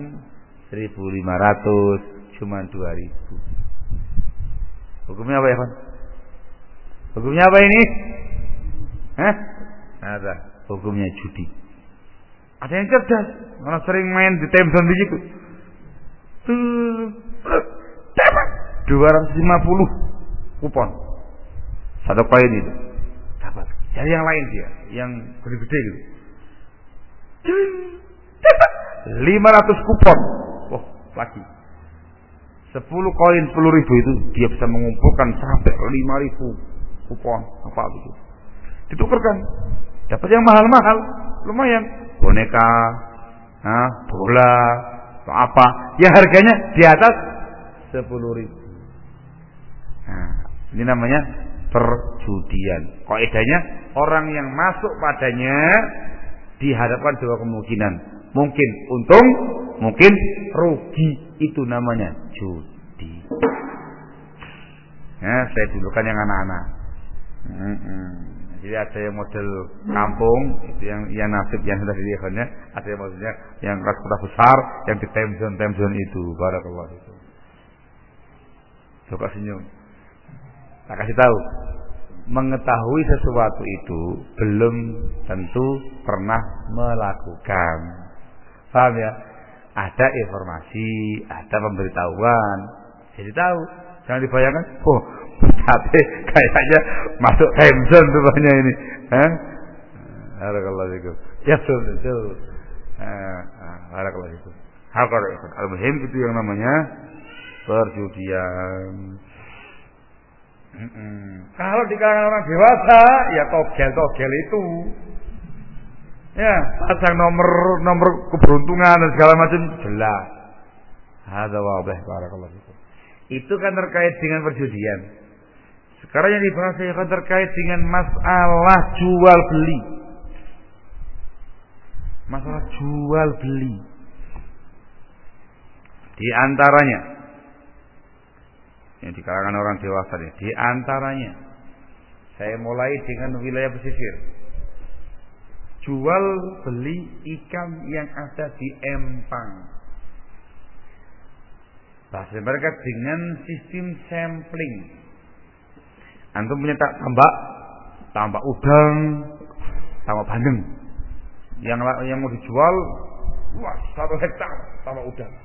1.500, cuma 2.000. Hukumnya apa ya Pak? Hukumnya apa ini? Ada hukumnya judi. Ada yang cerdas, malah sering main di time zone begitu. Dapat 250 kupon. Satu koin itu. Dapat. Jadi yang lain dia, yang gede-gede gitu. Dapat 500 kupon. Oh, lagi. 10 koin 10.000 itu dia bisa mengumpulkan sampai 5.000 kupon apa begitu. Ditukarkan. Dapat yang mahal-mahal, lumayan. Boneka, bola, atau apa yang harganya di atas 10.000. Nah, ini namanya perjudian. Kaidahnya orang yang masuk padanya dihadapkan dua kemungkinan. Mungkin untung, mungkin rugi. Itu namanya judi. Nah, saya dulukan yang anak-anak. Jadi ada yang model kampung, itu yang nasib yang sudah dilihatnya, ada yang maksudnya yang kelas kota besar, yang di time zone itu, barakallahu itu. Coba senyum. Tak kasih tahu, mengetahui sesuatu itu belum tentu pernah melakukan. Paham ya? Ada informasi, ada pemberitahuan, jadi tahu. Jangan dibayangkan, tapi kayaknya masuk time zone rupanya ini. Barakallahu fikum. Ya betul. Barakallahu fikum. Al-muhim itu yang namanya perjudian. Kalau di kalangan orang dewasa, ya togel itu. Ya, pasang nomor keberuntungan dan segala macam jelas. Hadza wadih, barakallahu fikum. Itu kan terkait dengan perjudian. Sekarang yang dibahas akan terkait dengan masalah jual beli. Masalah jual beli. Di antaranya yang di kalangan orang dewasa ini, di antaranya Saya mulai dengan wilayah pesisir. Jual beli ikan yang ada di empang. Bahasa mereka dengan sistem sampling. Antum punya tambak udang, tambak bandeng. Yang mau dijual, wah 1 hektar tambak udang.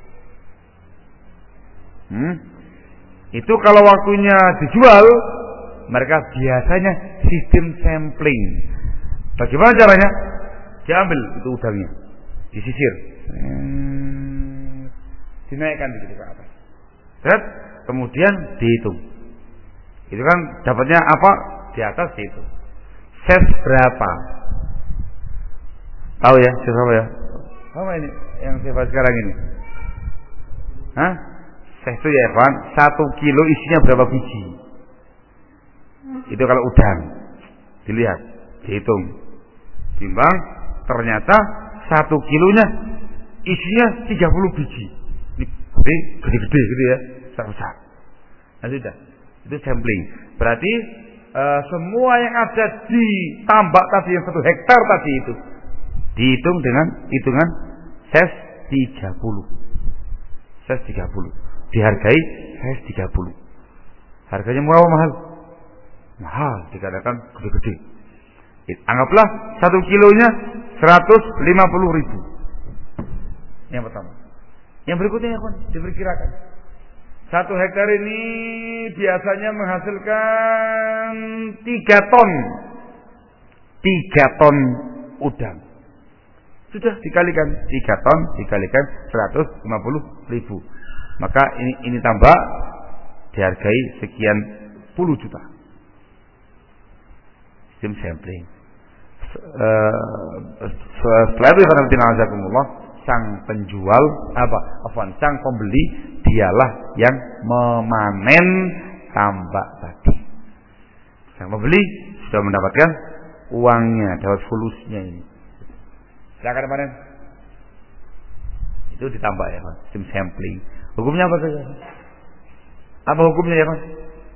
Itu kalau waktunya dijual, mereka biasanya sistem sampling. Bagaimana caranya? Diambil itu udangnya, disisir, dinaikkan begitu ke atas. Kemudian dihitung. Itu kan dapatnya apa? Di atas dihitung. Ses berapa? Tahu ya? Ses berapa ya? Apa ini yang saya bahas sekarang ini? Hah? Ses itu ya kawan, 1 kilo isinya berapa biji? Itu kalau udang. Dilihat, dihitung, timbang, ternyata 1 kilonya isinya 30 biji. Ini gede-gede gitu ya, besar-besar. Nah sudah, itu sampling. Berarti semua yang ada di tambak tadi yang 1 hektar tadi itu dihitung dengan hitungan ses 30. Ses 30. Dihargai ses 30. Harganya murah atau mahal? Mahal, dikatakan gede-gede. Anggaplah 1 kilonya 150.000. Yang pertama. Yang berikutnya ya, diperkirakan 1 hektar ini biasanya menghasilkan 3 ton. 3 ton udang. Sudah dikalikan 3 ton dikalikan 150.000. Maka ini tambah dihargai sekian puluh juta. Sistem sampling. Setelah itu sang penjual sang pembeli dialah yang memanen tambak tadi. Sang pembeli sudah mendapatkan uangnya, dapat fulusnya ini. Silakan panen. Itu ditambah ya, Pak. Sistem sampling. Hukumnya apa saja? Apa hukumnya ya, Mas?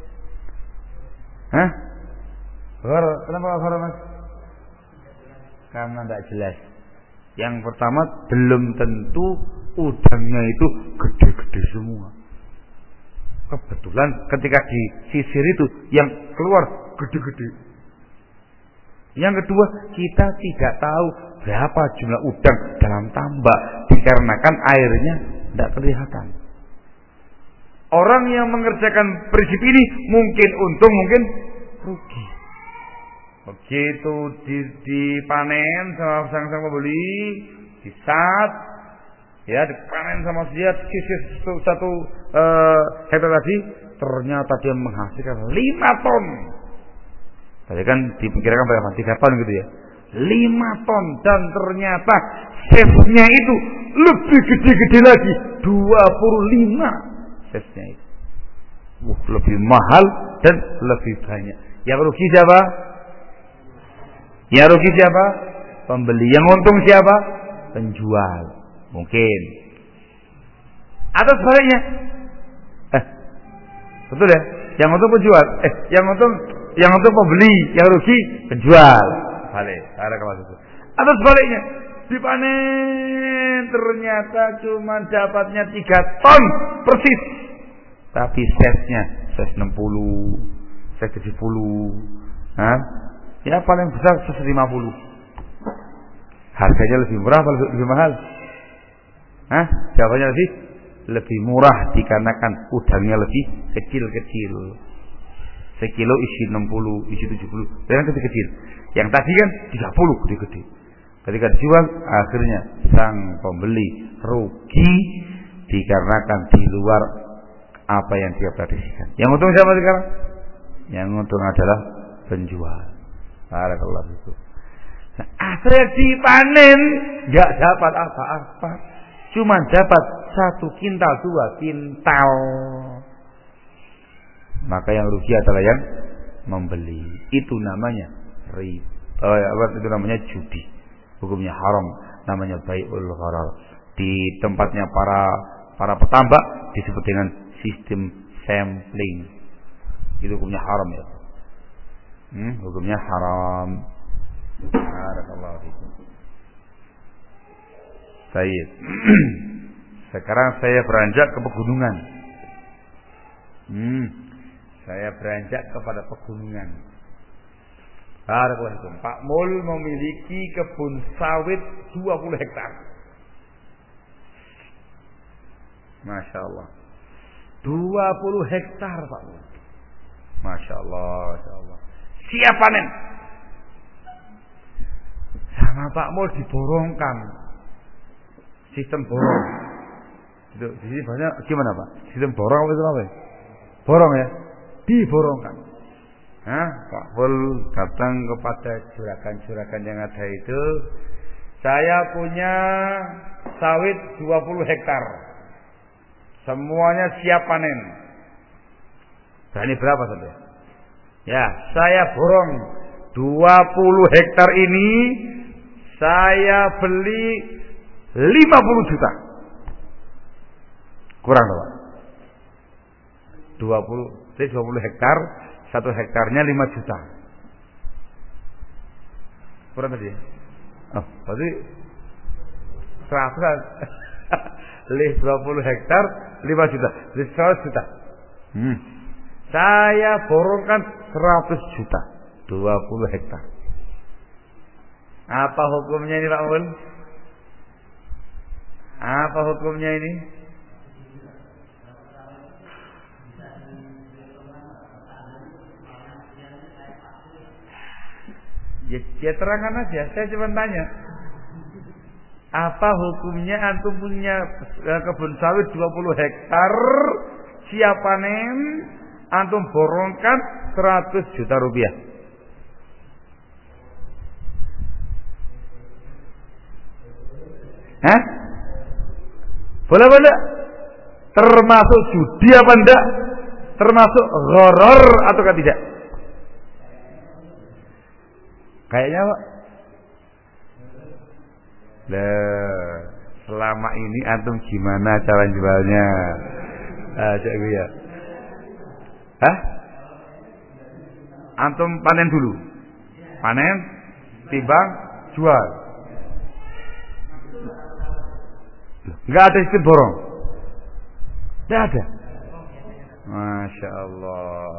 Hah? Kenapa Farah, Mas? Karena tidak jelas. Yang pertama, belum tentu udangnya itu gede-gede semua. Kebetulan ketika disisir itu yang keluar gede-gede. Yang kedua, kita tidak tahu berapa jumlah udang dalam tambak dikarenakan airnya tidak kelihatan. Orang yang mengerjakan prinsip ini mungkin untung, mungkin rugi. Begitu dipanen sama sang pembeli, disat, ya dipanen sama dia, sisir 1 hektar tadi, ternyata dia menghasilkan 5 ton. Tadi kan diperkirakan berapa? 3 ton gitu ya. 5 ton dan ternyata sesnya itu lebih gede-gede lagi, 25 sesnya itu. Lebih mahal dan lebih banyak. Yang rugi siapa? Yang rugi siapa? Pembeli. Yang untung siapa? Penjual. Mungkin. Atau sebaliknya. Betul ya? Yang untung penjual. Yang untung pembeli, yang rugi penjual. Balik. Atau sebaliknya. Dipanen ternyata cuma dapatnya 3 ton persis. Tapi sesnya ses 60, ses 70. Ya paling besar 150. Harganya lebih murah atau lebih mahal? Jawabannya lebih murah dikarenakan udangnya lebih kecil-kecil. Sekilo isi 60, isi 70. Yang kecil-kecil. Yang tadi kan 30 gede-gede. Ketika dijual, akhirnya sang pembeli rugi dikarenakan di luar apa yang dia prediksikan. Yang untung siapa sekarang? Yang untung adalah penjual. Barakallahu fikum. Nah, akhirnya dipanen enggak dapat apa-apa. Cuma dapat 1 kintal, 2 kintal. Maka yang rugi adalah yang membeli. Itu namanya riba. Itu namanya judi. Hukumnya haram, namanya bai'ul gharar. Di tempatnya para petambak disebut dengan sistem sampling. Itu hukumnya haram ya. Hukumnya haram. Barakallahu fikum. Baik. Sekarang saya beranjak ke pegunungan. Saya beranjak kepada pegunungan. Barakallahu fikum. Pak Mul memiliki kebun sawit 20 hektar. Masya Allah. 20 hektar Pak Mul. Masya Allah, Masya Allah. Siap panen. Sama Pak Mul diborongkan. Sistem borong. Itu di sini banyak gimana Pak? Sistem borong itu apa? Borong ya? Diborongkan. Pak Mul datang kepada juragan-juragan yang ada itu. Saya punya sawit 20 hektar. Semuanya siap panen. Berani berapa saja? Ya, saya borong 20 hektar ini. Saya beli 50 juta. Kurang Pak. 20 hektar, 1 hektarnya 5 juta. Kurang tadi ya? Oh, berarti 100. 20 hektar 5 juta. 100 juta. Saya borongkan 100 juta. 20 hektar. Apa hukumnya ini Pak Mul? Apa hukumnya ini? Ya terangkan aja. Saya cuma tanya. Apa hukumnya antum punya kebun sawit 20 hektar siap panen, antum borongkan 100 juta rupiah. Hah? Boleh? Termasuk judi apa enggak? Termasuk gharar atau tidak? Kayaknya Pak. Selama ini antum gimana cara jualnya? Cek gue ya. Antum panen dulu. Panen, timbang, jual. Enggak ada sistem borong. Enggak ada. Masya Allah.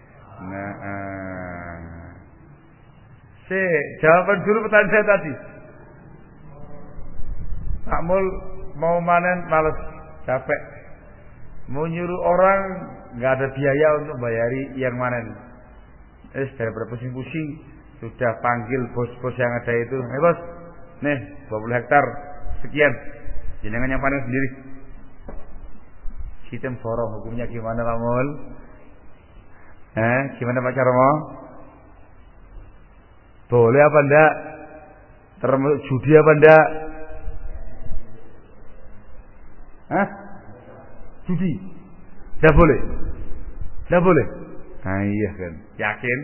Jawaban dulu pertanyaan saya tadi. Pak Mul mau panen males, capek. Mau nyuruh orang nggak ada biaya untuk bayari yang panen. Daripada pusing-pusing, sudah panggil bos-bos yang ada itu. Bos, nih 20 hektar sekian. Jenengan yang panen sendiri. Sistem borong hukumnya gimana Pak Mul? Gimana Pak Carmo? Boleh apa enggak? Termasuk judi apa enggak? Judi? Enggak boleh? Enggak boleh? Iya kan? Yakin?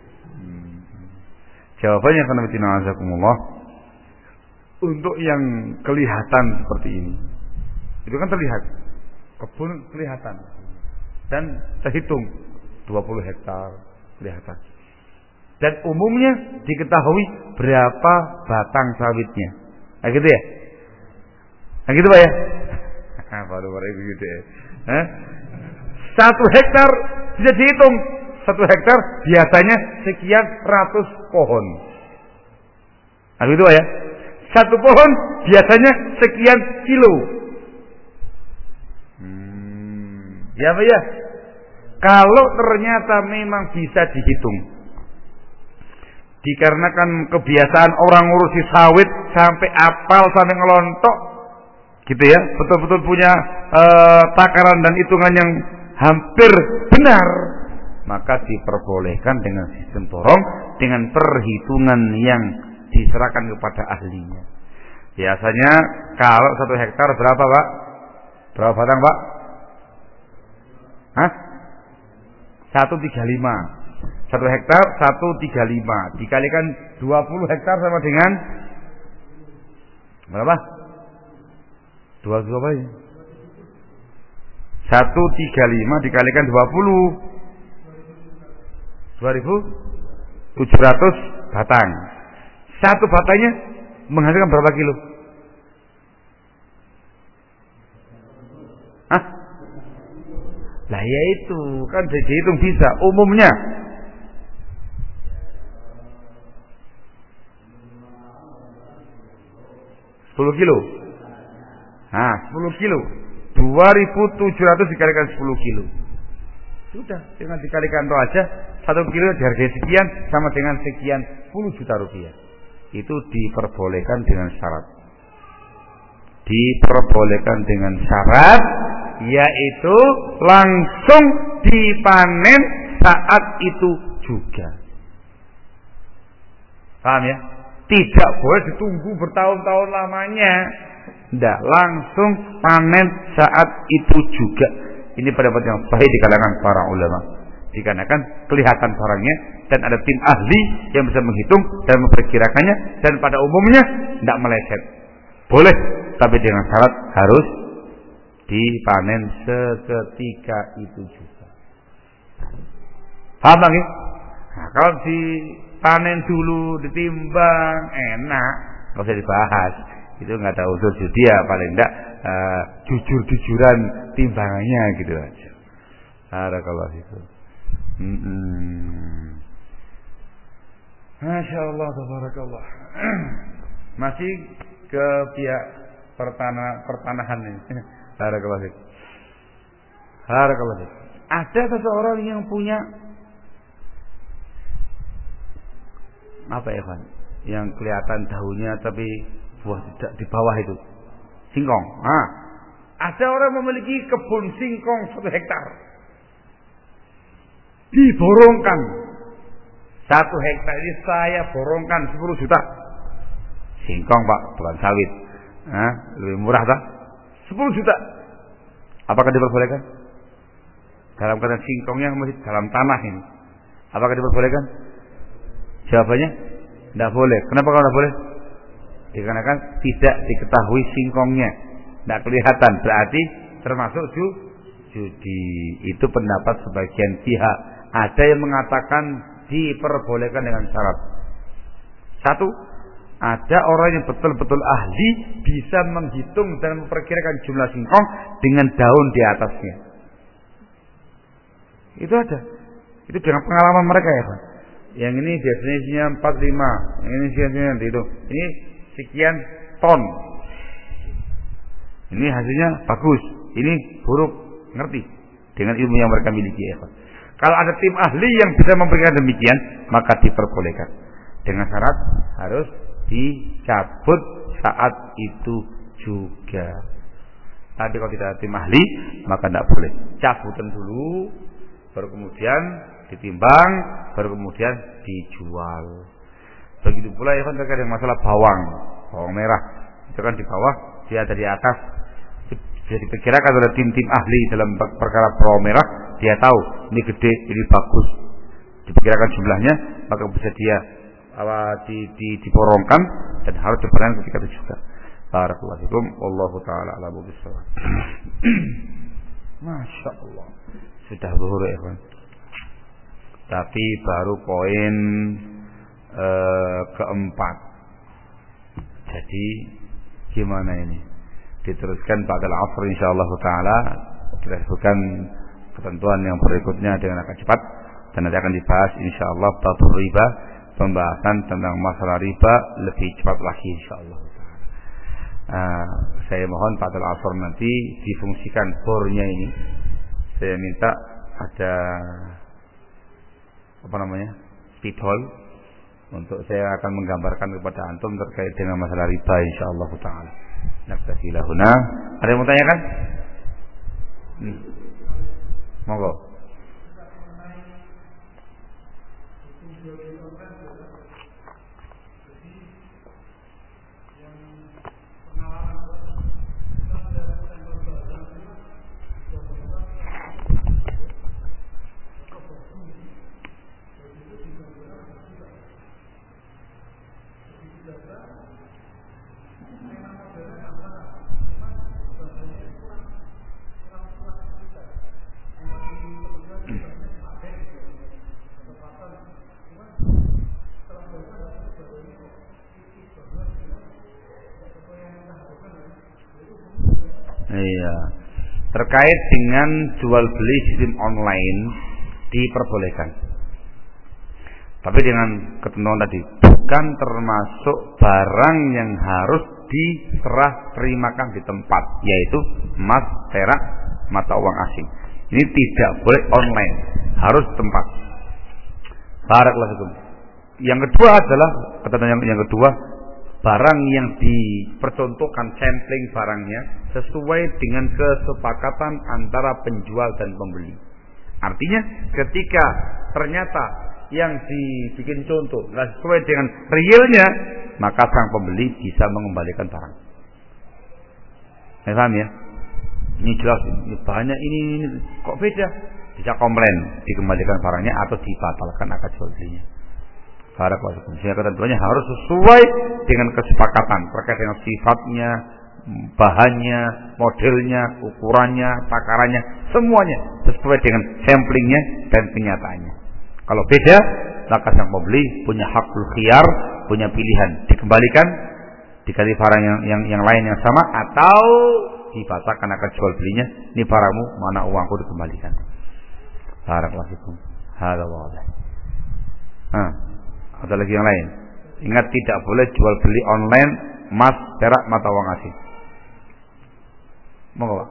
Jawabannya karena untuk yang kelihatan seperti ini, itu kan terlihat, kebun kelihatan dan terhitung 20 hektar kelihatan. Dan umumnya diketahui berapa batang sawitnya. Nah gitu ya? Nah gitu Pak ya? Baru-baru gitu ya. 1 hektar bisa dihitung. 1 hektar biasanya sekian ratus pohon. Nah gitu Pak ya? 1 pohon biasanya sekian kilo. Ya Pak ya? Kalau ternyata memang bisa dihitung, dikarenakan kebiasaan orang ngurusi sawit sampai apal sampai ngelontok gitu ya, betul-betul punya takaran dan hitungan yang hampir benar, maka diperbolehkan dengan sistem borong dengan perhitungan yang diserahkan kepada ahlinya. Biasanya kalau 1 hektar berapa Pak? Berapa batang Pak? 135. 1 hektar 135 dikalikan 20 hektar sama dengan berapa? 20 apa ya? 135 dikalikan 20. 2000? 700 batang. Satu batangnya menghasilkan berapa kilo? Hah? Lah ya itu kan dihitung bisa. Umumnya 10 kilo. Nah, 10 kilo. 2.700 dikalikan 10 kilo. Sudah, dengan dikalikan itu aja 1 kilo dihargai sekian sama dengan sekian 10 juta rupiah. Itu diperbolehkan dengan syarat. Diperbolehkan dengan syarat yaitu langsung dipanen saat itu juga. Paham ya? Tidak boleh ditunggu bertahun-tahun lamanya. Tidak, langsung panen saat itu juga. Ini pendapat yang sahih di kalangan para ulama. Dikarenakan kelihatan barangnya dan ada tim ahli yang bisa menghitung dan memperkirakannya, dan pada umumnya tidak meleset. Boleh, tapi dengan syarat harus dipanen seketika itu juga. Paham lagi? Nah, kalau dipanen dulu, ditimbang, enak, nggak usah dibahas. Itu nggak ada unsur judi ya, paling enggak jujur-jujuran timbangannya gitu aja. Barakallahu fikum. Masya Allah, tabarakallah. Masih ke pihak pertanahan ini. Barakallahu fikum. Barakallahu fikum. Ada seseorang yang punya apa ya, Pak? Yang kelihatan daunnya tapi buah tidak di bawah itu. Singkong. Nah, ada orang memiliki kebun singkong 1 hektar. Diborongkan 1 hektar ini saya borongkan 10 juta. Singkong, Pak, bukan sawit. Nah, lebih murah tak? 10 juta. Apakah diperbolehkan? Dalam keadaan singkongnya masih dalam tanah ini, apakah diperbolehkan? Jawabannya tidak boleh. Kenapa kalau tidak boleh? Dikarenakan tidak diketahui singkongnya, tidak kelihatan, berarti termasuk judi. Itu pendapat sebagian pihak. Ada yang mengatakan diperbolehkan dengan syarat. 1, ada orang yang betul-betul ahli bisa menghitung dan memperkirakan jumlah singkong dengan daun di atasnya. Itu ada. Itu dengan pengalaman mereka ya, Pak. Yang ini biasanya isinya 45, yang ini isinya itu. Ini sekian ton. Ini hasilnya bagus, ini buruk, ngerti dengan ilmu yang mereka miliki ya, Pak. Kalau ada tim ahli yang bisa memberikan demikian, maka diperbolehkan. Dengan syarat harus dicabut saat itu juga. Tapi kalau tidak ada tim ahli, maka tidak boleh. Cabutan dulu, baru kemudian ditimbang, baru kemudian dijual. Begitu pula ya kan terkait dengan masalah bawang merah. Itu kan di bawah, dia ada di atas. Bisa diperkirakan oleh tim-tim ahli dalam perkara bawang merah, dia tahu ini gede, ini bagus. Diperkirakan jumlahnya, maka bisa dia diborongkan dan harus dipanen ketika itu juga. Barakallahu fikum, wallahu taala a'lamu bissawab. Masya Allah, sudah zuhur ya kan. Tapi baru poin keempat. Jadi gimana ini? Diteruskan ba'dal 'asr insyaallah taala. Kita sebutkan ketentuan yang berikutnya dengan agak cepat dan nanti akan dibahas insyaallah babur riba, pembahasan tentang masalah riba lebih cepat lagi insyaallah taala. Saya mohon ba'dal 'asr nanti difungsikan bornya ini. Saya minta ada spidol untuk saya akan menggambarkan kepada antum terkait dengan masalah riba insyaallah taala. Naktafi lahuna. Ada yang mau tanyakan? Monggo. Iya. Terkait dengan jual beli sistem online diperbolehkan. Tapi dengan ketentuan tadi, bukan termasuk barang yang harus diserah terimakan di tempat, yaitu emas, perak, mata uang asing. Ini tidak boleh online, harus tempat. Barakallahu fikum. Yang kedua adalah ketentuan yang kedua, barang yang dipercontohkan sampling barangnya sesuai dengan kesepakatan antara penjual dan pembeli. Artinya ketika ternyata yang dibikin contoh nggak sesuai dengan realnya, maka sang pembeli bisa mengembalikan barang. Paham ya? Ini jelas, ini banyak ini kok beda, bisa komplain, dikembalikan barangnya atau dibatalkan akad jual belinya. Sehingga ketentuannya harus sesuai dengan kesepakatan terkait dengan sifatnya, bahannya, modelnya, ukurannya, takarannya, semuanya sesuai dengan samplingnya dan kenyataannya. Kalau beda, maka sang pembeli punya hakul khiyar, punya pilihan dikembalikan, diganti barang yang lain yang sama, atau dibatalkan akad jual belinya. Ini barangmu, mana uangku, dikembalikan. Barakallahu fikum. Hadza wadah. Ada lagi yang lain. Ingat, tidak boleh jual beli online emas, perak, mata uang asing. Mau Pak?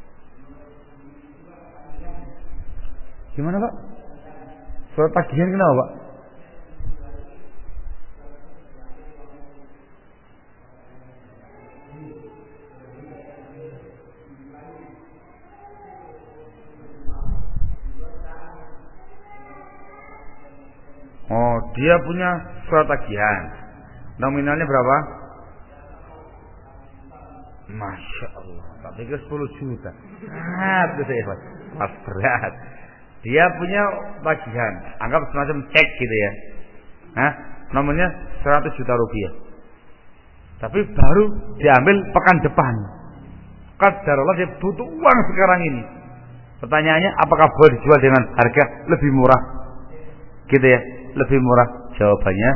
Gimana Pak? Surat tagihan kenapa Pak? Oh, dia punya surat tagihan. Nominalnya berapa? Masya Allah. Tak pikir 10 juta. Itu saya pas berat. Dia punya tagihan, anggap semacam cek gitu ya. Nomornya 100 juta rupiah. Tapi baru diambil pekan depan. Qadarullah dia butuh uang sekarang ini. Pertanyaannya, apakah boleh dijual dengan harga lebih murah? Gitu ya, lebih murah. Jawabannya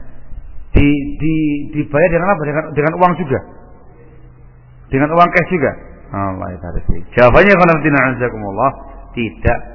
dibayar dengan apa? Dengan uang juga. Dengan uang cash juga. Allah ya. Jawabannya tidak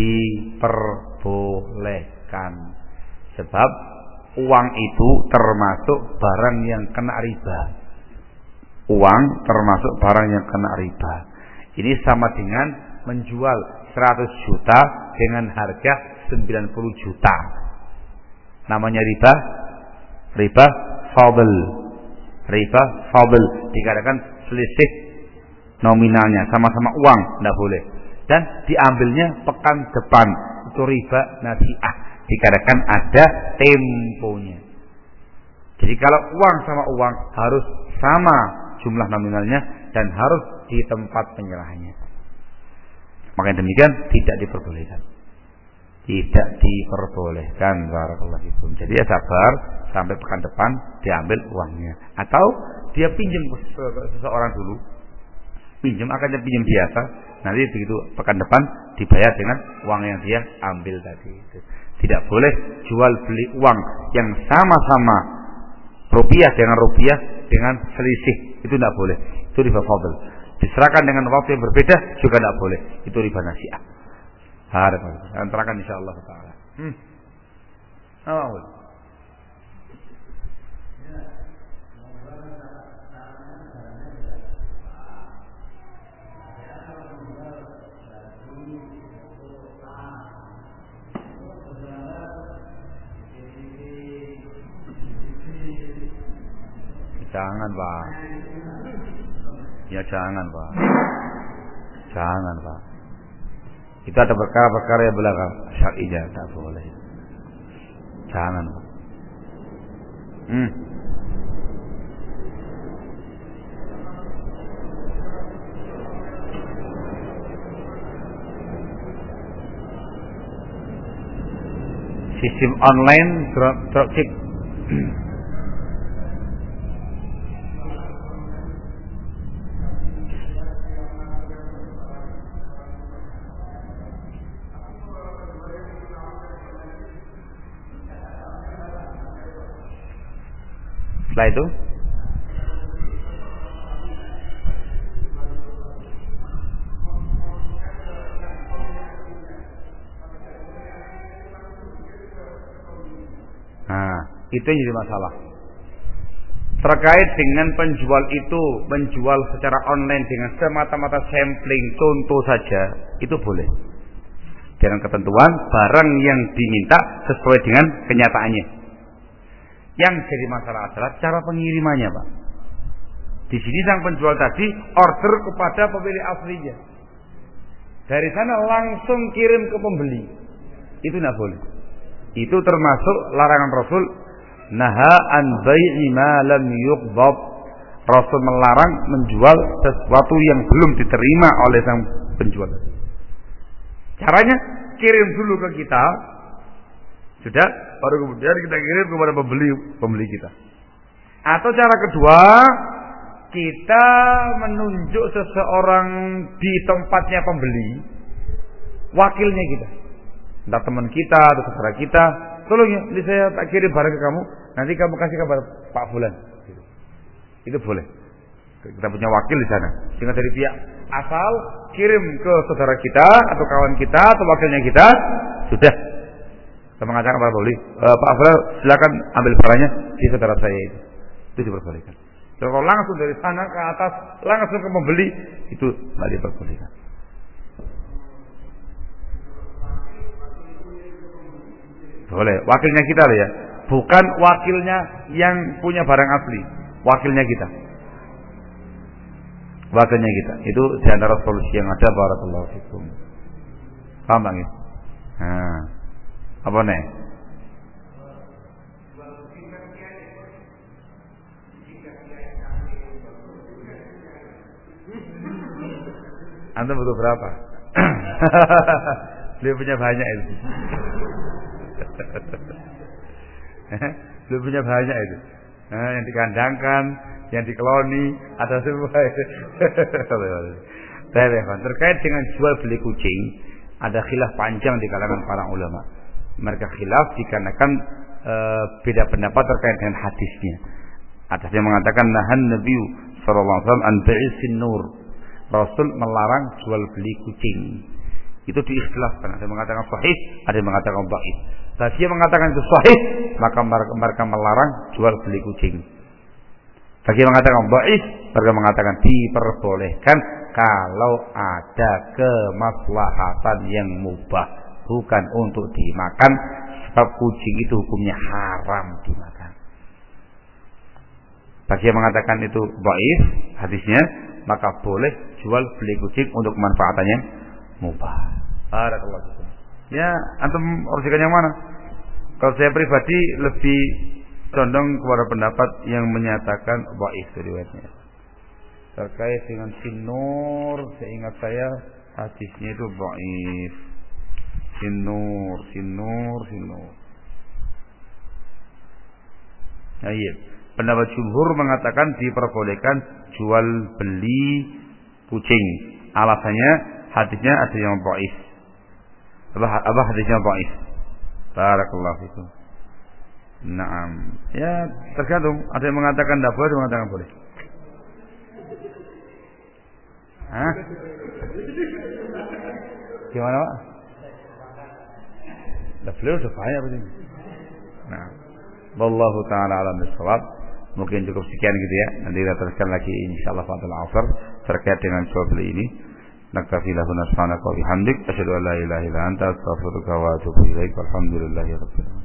diperbolehkan. Sebab uang itu termasuk barang yang kena riba. Uang termasuk barang yang kena riba. Ini sama dengan menjual 100 juta dengan harga 90 juta. Namanya riba. Riba fadl. Riba fadl. Dikatakan selisih nominalnya, sama-sama uang, tidak boleh. Dan diambilnya pekan depan, itu riba nasi'ah. Dikatakan ada temponya. Jadi kalau uang sama uang harus sama jumlah nominalnya dan harus di tempat penyerahannya. Makanya demikian tidak diperbolehkan. Tidak diperbolehkan. Barakallahu fikum. Jadi ya sabar sampai pekan depan diambil uangnya. Atau dia pinjam ke seseorang dulu. Pinjam, akan pinjam biasa. Nanti begitu pekan depan dibayar dengan uang yang dia ambil tadi. Tidak boleh jual beli uang yang sama-sama rupiah dengan rupiah dengan selisih. Itu tidak boleh. Itu riba fadl. Diserahkan dengan waktu yang berbeda juga tidak boleh. Itu riba nasi'ah. Harap antarakan insyaallah taala. Jangan Pak. Ya jangan Pak. Jangan Pak. Itu ada perkara-perkara yang belakang syar'iyah, tak boleh. Jangan Pak. Sistem online dropship. Setelah itu Itu yang jadi masalah. Terkait dengan penjual itu menjual secara online dengan semata-mata sampling contoh saja, itu boleh. Dengan ketentuan barang yang diminta sesuai dengan kenyataannya. Yang jadi masalah adalah cara pengirimannya, Pak. Di sini sang penjual tadi order kepada pemilik aslinya. Dari sana langsung kirim ke pembeli. Itu tidak boleh. Itu termasuk larangan Rasul. Naha an bai'i ma lam yuqbad. Rasul melarang menjual sesuatu yang belum diterima oleh sang penjual. Caranya kirim dulu ke kita. Sudah, baru kemudian kita kirim kepada pembeli kita. Atau cara kedua, kita menunjuk seseorang di tempatnya pembeli, wakilnya kita, entah teman kita atau saudara kita, tolong ya, ini saya tak kirim barang ke kamu, nanti kamu kasih kabar Pak Fulan. Itu boleh. Kita punya wakil di sana, sehingga dari pihak asal kirim ke saudara kita atau kawan kita atau wakilnya kita, sudah. Kita mengatakan kepada pembeli, Pak Fulan silakan ambil barangnya di saudara saya itu diperbolehkan. Kalau langsung dari sana ke atas, langsung ke pembeli, itu tidak diperbolehkan. Boleh, wakilnya kita loh ya, bukan wakilnya yang punya barang asli, wakilnya kita. Wakilnya kita, itu di antara solusi yang ada. Barakallahu fikum. Paham Bang? Nah, apa nih? Anda butuh berapa? Beliau punya banyak itu. Beliau punya banyak itu. Yang dikandangkan, yang dikeloni, ada semua. Terkait dengan jual beli kucing, ada khilaf panjang di kalangan para ulama. Mereka khilaf dikarenakan beda pendapat terkait dengan hadisnya. Ada yang mengatakan nahan Nabi sallallahu alaihi wasallam an bai'is nur. Rasul melarang jual beli kucing. Itu diikhtilafkan. Ada yang mengatakan sahih, ada yang mengatakan dhaif. Bagi yang mengatakan itu sahih, maka mereka melarang jual beli kucing. Bagi yang mengatakan dhaif, mereka mengatakan diperbolehkan kalau ada kemaslahatan yang mubah, bukan untuk dimakan, sebab kucing itu hukumnya haram dimakan. Bagi yang mengatakan itu dhaif hadisnya, maka boleh jual beli kucing untuk manfaatannya mubah. Barakallahu fikum. Ya, antum orsikan yang mana? Kalau saya pribadi lebih condong kepada pendapat yang menyatakan dhaif riwayatnya. Terkait dengan sinur, seingat saya hadisnya itu dhaif. Sinur. Nah, iya. Pendapat jumhur mengatakan diperbolehkan jual beli kucing. Alasannya hadisnya ada yang dhaif. Apa hadisnya dhaif? Barakallahu fikum. Naam. Ya, tergantung. Ada yang mengatakan tidak boleh, ada yang mengatakan boleh. Hah? Gimana, Pak? Dah beliau sudah banyak begini. Nah, wallahu taala alam bisawab. Mungkin cukup sekian gitu ya. Nanti kita teruskan lagi insyaallah fadil asar terkait dengan jual beli ini. Naktafi lahu subhanaka wa bihamdik asyhadu an la ilaha illa anta astaghfiruka wa atubu ilaik. Walhamdulillahirabbil alamin.